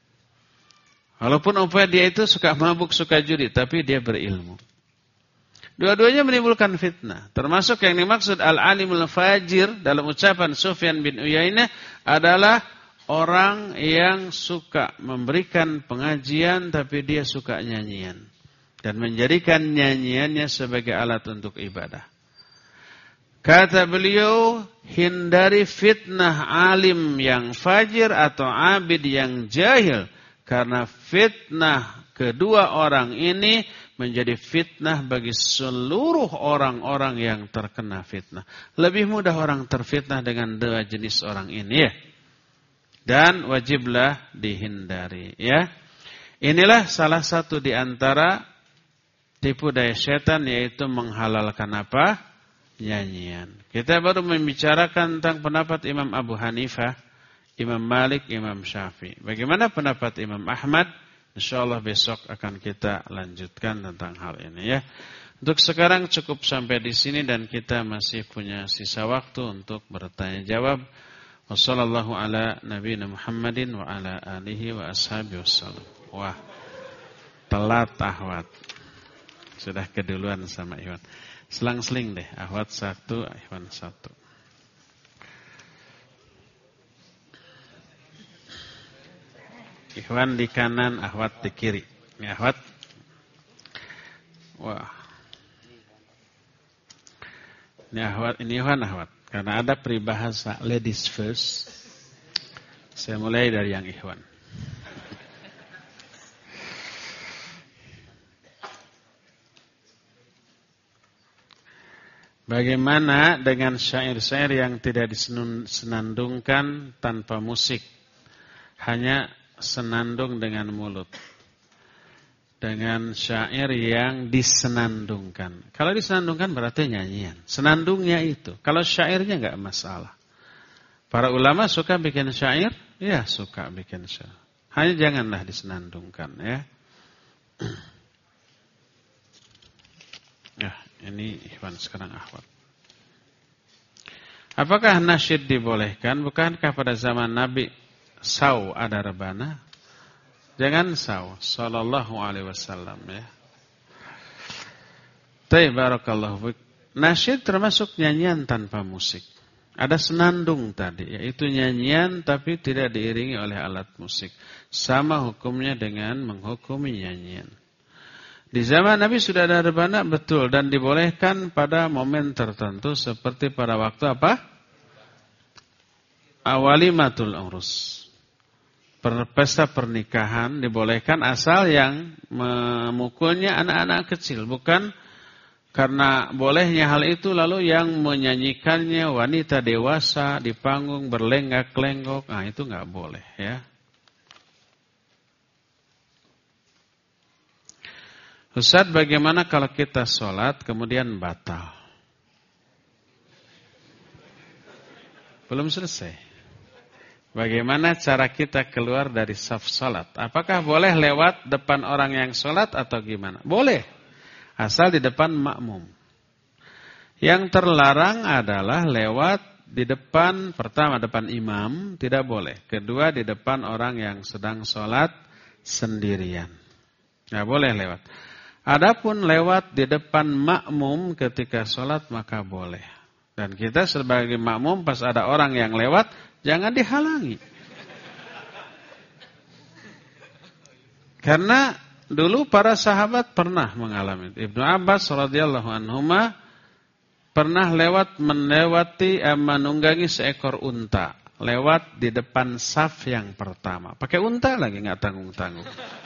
Walaupun umpamanya dia itu suka mabuk, suka judi, tapi dia berilmu. Dua-duanya menimbulkan fitnah. Termasuk yang dimaksud al-alimul fajir dalam ucapan Sufyan bin Uyainah adalah orang yang suka memberikan pengajian tapi dia suka nyanyian. Dan menjadikan nyanyiannya sebagai alat untuk ibadah. Kata beliau, hindari fitnah alim yang fajir atau abid yang jahil. Karena fitnah kedua orang ini menjadi fitnah bagi seluruh orang-orang yang terkena fitnah. Lebih mudah orang terfitnah dengan dua jenis orang ini ya. Dan wajiblah dihindari ya. Inilah salah satu di antara tipu daya setan, yaitu menghalalkan apa? Nyanyian. Kita baru membicarakan tentang pendapat Imam Abu Hanifah, Imam Malik, Imam Syafi'i. Bagaimana pendapat Imam Ahmad? InsyaAllah besok akan kita lanjutkan tentang hal ini ya. Untuk sekarang cukup sampai di sini dan kita masih punya sisa waktu untuk bertanya jawab. Wassallallahu ala nabiyina Muhammadin wa ala alihi wa ashabihi wassalam. Wah, telat ahwat. Sudah keduluan sama Iwan. Selang-seling deh, ahwat satu, Iwan satu. Ikhwan di kanan, ahwat di kiri. Ini ahwat. Wah. Ini ahwat, ini Ikhwan ahwat. Karena ada peribahasa ladies first. Saya mulai dari yang Ikhwan. Bagaimana dengan syair-syair yang tidak disenandungkan tanpa musik? Hanya senandung dengan mulut. Dengan syair yang disenandungkan. Kalau disenandungkan berarti nyanyian. Senandungnya itu. Kalau syairnya enggak masalah. Para ulama suka bikin syair? Ya, suka bikin syair. Hanya janganlah disenandungkan ya. Ya, ini ikhwan sekarang akhwat. Apakah nasyid dibolehkan? Bukankah pada zaman Nabi saw ada rebana? Jangan saw, sallallahu alaihi wasallam ya. Baik, barakallahu. Nasyid termasuk nyanyian tanpa musik. Ada senandung tadi, yaitu nyanyian tapi tidak diiringi oleh alat musik. Sama hukumnya dengan menghukumi nyanyian. Di zaman Nabi sudah ada rebana, betul, dan dibolehkan pada momen tertentu seperti pada waktu apa? Awalimatul urus. Pesta pernikahan dibolehkan asal yang memukulnya anak-anak kecil, bukan karena bolehnya hal itu lalu yang menyanyikannya wanita dewasa di panggung berlenggak-lenggok. Nah, itu enggak boleh ya. Ustaz, bagaimana kalau kita sholat kemudian batal? Belum selesai. Bagaimana cara kita keluar dari saf sholat? Apakah boleh lewat depan orang yang sholat atau gimana? Boleh. Asal di depan makmum. Yang terlarang adalah lewat di depan, pertama depan imam, tidak boleh. Kedua di depan orang yang sedang sholat sendirian. Tidak boleh lewat. Adapun lewat di depan makmum ketika sholat maka boleh. Dan kita sebagai makmum pas ada orang yang lewat, jangan dihalangi. Karena dulu para sahabat pernah mengalami. Ibnu Abbas radhiyallahu anhuma pernah lewat melewati eh, menunggangi seekor unta. Lewat di depan saf yang pertama. Pakai unta lagi, nggak tanggung-tanggung.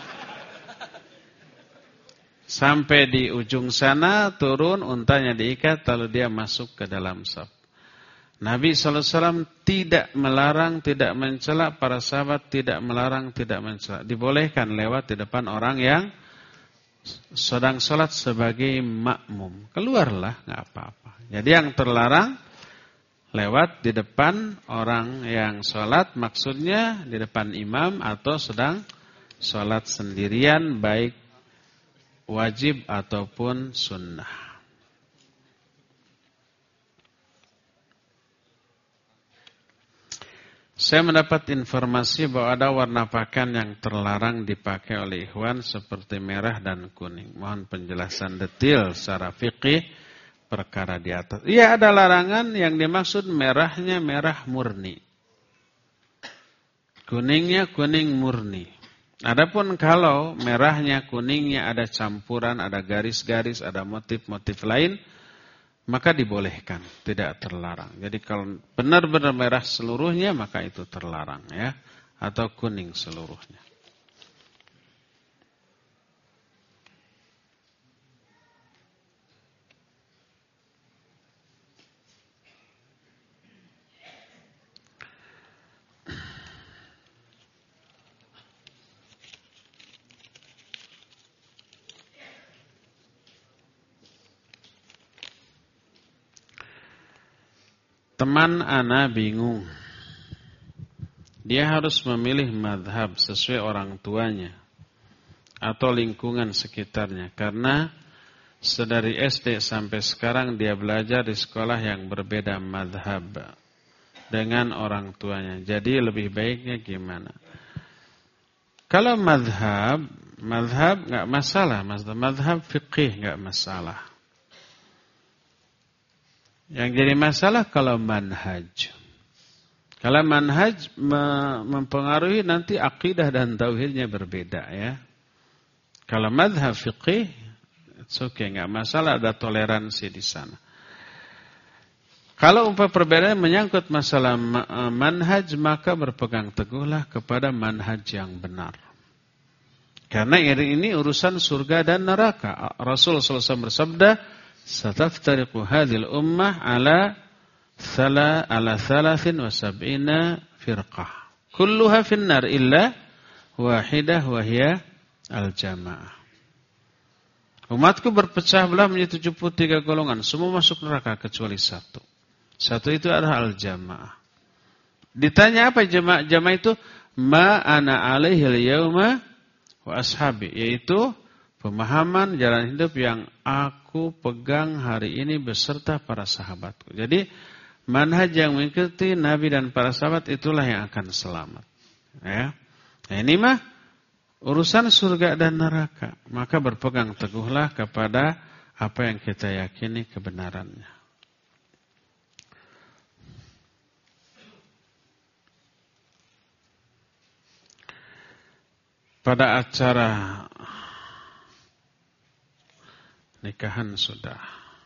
Sampai di ujung sana, turun, untanya diikat, lalu dia masuk ke dalam saf. Nabi sallallahu alaihi wasallam tidak melarang, tidak mencela, para sahabat tidak melarang, tidak mencela. Dibolehkan lewat di depan orang yang sedang sholat sebagai makmum. Keluarlah, nggak apa-apa. Jadi yang terlarang lewat di depan orang yang sholat, maksudnya di depan imam atau sedang sholat sendirian, baik wajib ataupun sunnah. Saya mendapat informasi bahwa ada warna pakaian yang terlarang dipakai oleh ikhwan seperti merah dan kuning. Mohon penjelasan detail secara fikih perkara di atas. Iya, ada larangan, yang dimaksud merahnya merah murni. Kuningnya kuning murni. Adapun kalau merahnya, kuningnya ada campuran, ada garis-garis, ada motif-motif lain, maka dibolehkan, tidak terlarang. Jadi kalau benar-benar merah seluruhnya, maka itu terlarang ya, atau kuning seluruhnya. Teman ana bingung. Dia harus memilih madhab sesuai orang tuanya atau lingkungan sekitarnya. Karena sedari S D sampai sekarang dia belajar di sekolah yang berbeda madhab dengan orang tuanya. Jadi lebih baiknya gimana? Kalau madhab, madhab nggak masalah. Madhab fiqih nggak masalah. Yang jadi masalah kalau manhaj. Kalau manhaj mempengaruhi nanti akidah dan tauhidnya berbeda ya. Kalau madhab fiqih, it's okay, nggak masalah, ada toleransi di sana. Kalau umpah perbedaan menyangkut masalah manhaj, maka berpegang teguhlah kepada manhaj yang benar. Karena ini urusan surga dan neraka. Rasulullah sallallahu alaihi wasallam bersabda, "Sataftariqu hadhil ummah ala thala ala thalathin wa sab'ina firqah. Kulluha finnar illa wahidah wa hiya al-jamaah." Umatku berpecah belah menjadi tujuh puluh tiga golongan, semua masuk neraka kecuali satu. Satu itu adalah al-jamaah. Ditanya apa jamaah? Jamaah itu ma ana alaihi al-yauma wa ashabi, yaitu pemahaman jalan hidup yang aku pegang hari ini beserta para sahabatku. Jadi manhaj yang mengikuti Nabi dan para sahabat itulah yang akan selamat. Ya. Nah, ini mah urusan surga dan neraka. Maka berpegang teguhlah kepada apa yang kita yakini kebenarannya. Pada acara nikahan sudah.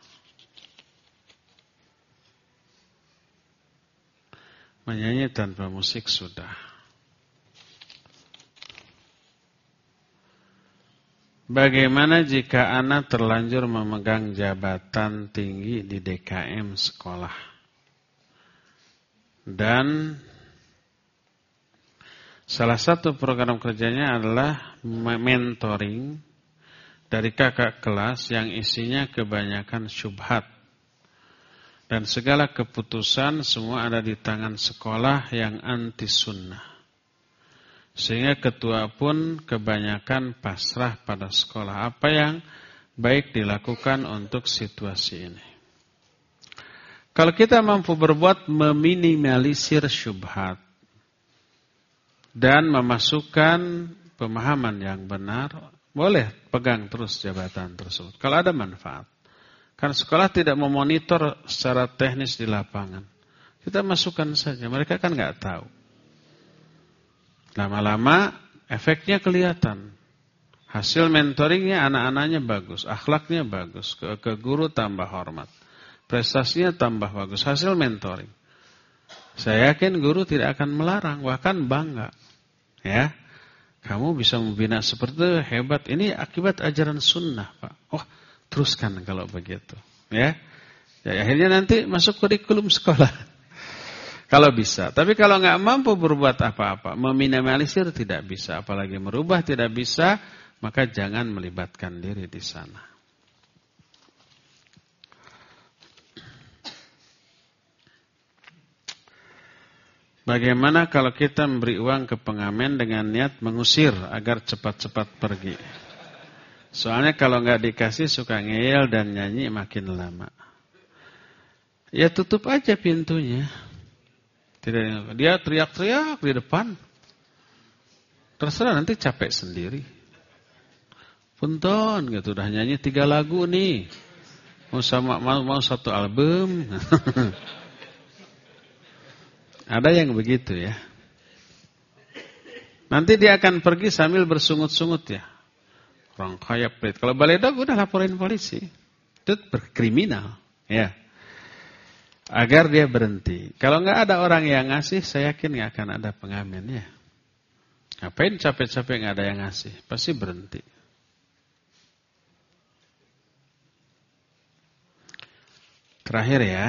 Menyanyi tanpa musik sudah. Bagaimana jika anak terlanjur memegang jabatan tinggi di D K M sekolah? Dan salah satu program kerjanya adalah mentoring dari kakak kelas yang isinya kebanyakan syubhat. Dan segala keputusan semua ada di tangan sekolah yang anti sunnah. Sehingga ketua pun kebanyakan pasrah pada sekolah. Apa yang baik dilakukan untuk situasi ini? Kalau kita mampu berbuat meminimalisir syubhat dan memasukkan pemahaman yang benar, boleh pegang terus jabatan tersebut. Kalau ada manfaat. Karena sekolah tidak memonitor secara teknis di lapangan. Kita masukkan saja, mereka kan nggak tahu. Lama-lama efeknya kelihatan. Hasil mentoringnya anak-anaknya bagus, akhlaknya bagus, ke, ke guru tambah hormat. Prestasinya tambah bagus, hasil mentoring. Saya yakin guru tidak akan melarang, bahkan bangga. Ya, kamu bisa membina seperti itu, hebat. Ini akibat ajaran sunnah, Pak. Oh, teruskan kalau begitu. Ya, ya akhirnya nanti masuk kurikulum sekolah. Kalau bisa. Tapi kalau nggak mampu berbuat apa-apa, meminimalisir tidak bisa, apalagi merubah tidak bisa, maka jangan melibatkan diri di sana. Bagaimana kalau kita memberi uang ke pengamen dengan niat mengusir agar cepat-cepat pergi? Soalnya kalau nggak dikasih suka ngeyel dan nyanyi makin lama. Ya tutup aja pintunya. Tidak, dia teriak-teriak di depan. Terserah nanti capek sendiri. Punten gitu, udah nyanyi tiga lagu nih. Mau sama mau, mau satu album. Ada yang begitu ya. Nanti dia akan pergi sambil bersungut-sungut ya. Orang kaya pelit. Kalau baledog udah laporin polisi. Itu berkriminal. Ya. Agar dia berhenti. Kalau nggak ada orang yang ngasih, saya yakin nggak akan ada pengamen ya. Ngapain capek-capek nggak ada yang ngasih? Pasti berhenti. Terakhir ya.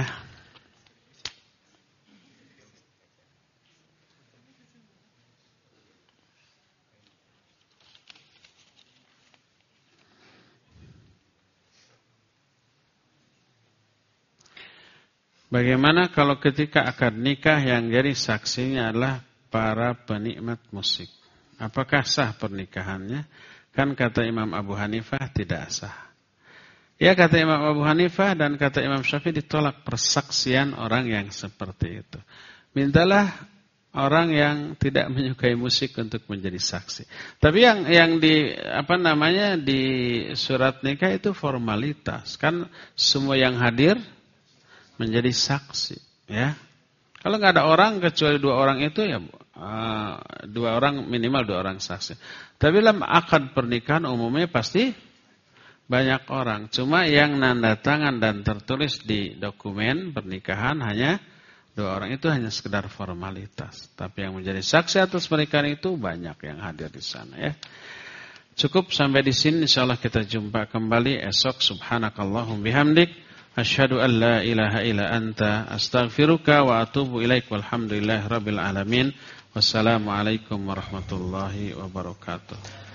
Bagaimana kalau ketika akad nikah yang jadi saksinya adalah para penikmat musik? Apakah sah pernikahannya? Kan kata Imam Abu Hanifah tidak sah. Ya kata Imam Abu Hanifah dan kata Imam Syafi'i ditolak persaksian orang yang seperti itu. Mintalah orang yang tidak menyukai musik untuk menjadi saksi. Tapi yang yang di apa namanya di surat nikah itu formalitas. Kan semua yang hadir menjadi saksi, ya. Kalau nggak ada orang kecuali dua orang itu ya uh, dua orang minimal dua orang saksi. Tapi dalam akad pernikahan umumnya pasti banyak orang. Cuma yang nanda tangan dan tertulis di dokumen pernikahan hanya dua orang, itu hanya sekedar formalitas. Tapi yang menjadi saksi atas pernikahan itu banyak yang hadir di sana, ya. Cukup sampai di sini. Insyaallah kita jumpa kembali esok. Subhanakallahum bihamdik. Asyhadu an la ilaha illa anta astaghfiruka wa atubu ilaik. Walhamdulillahi rabbil alamin. Wassalamualaikum warahmatullahi wabarakatuh.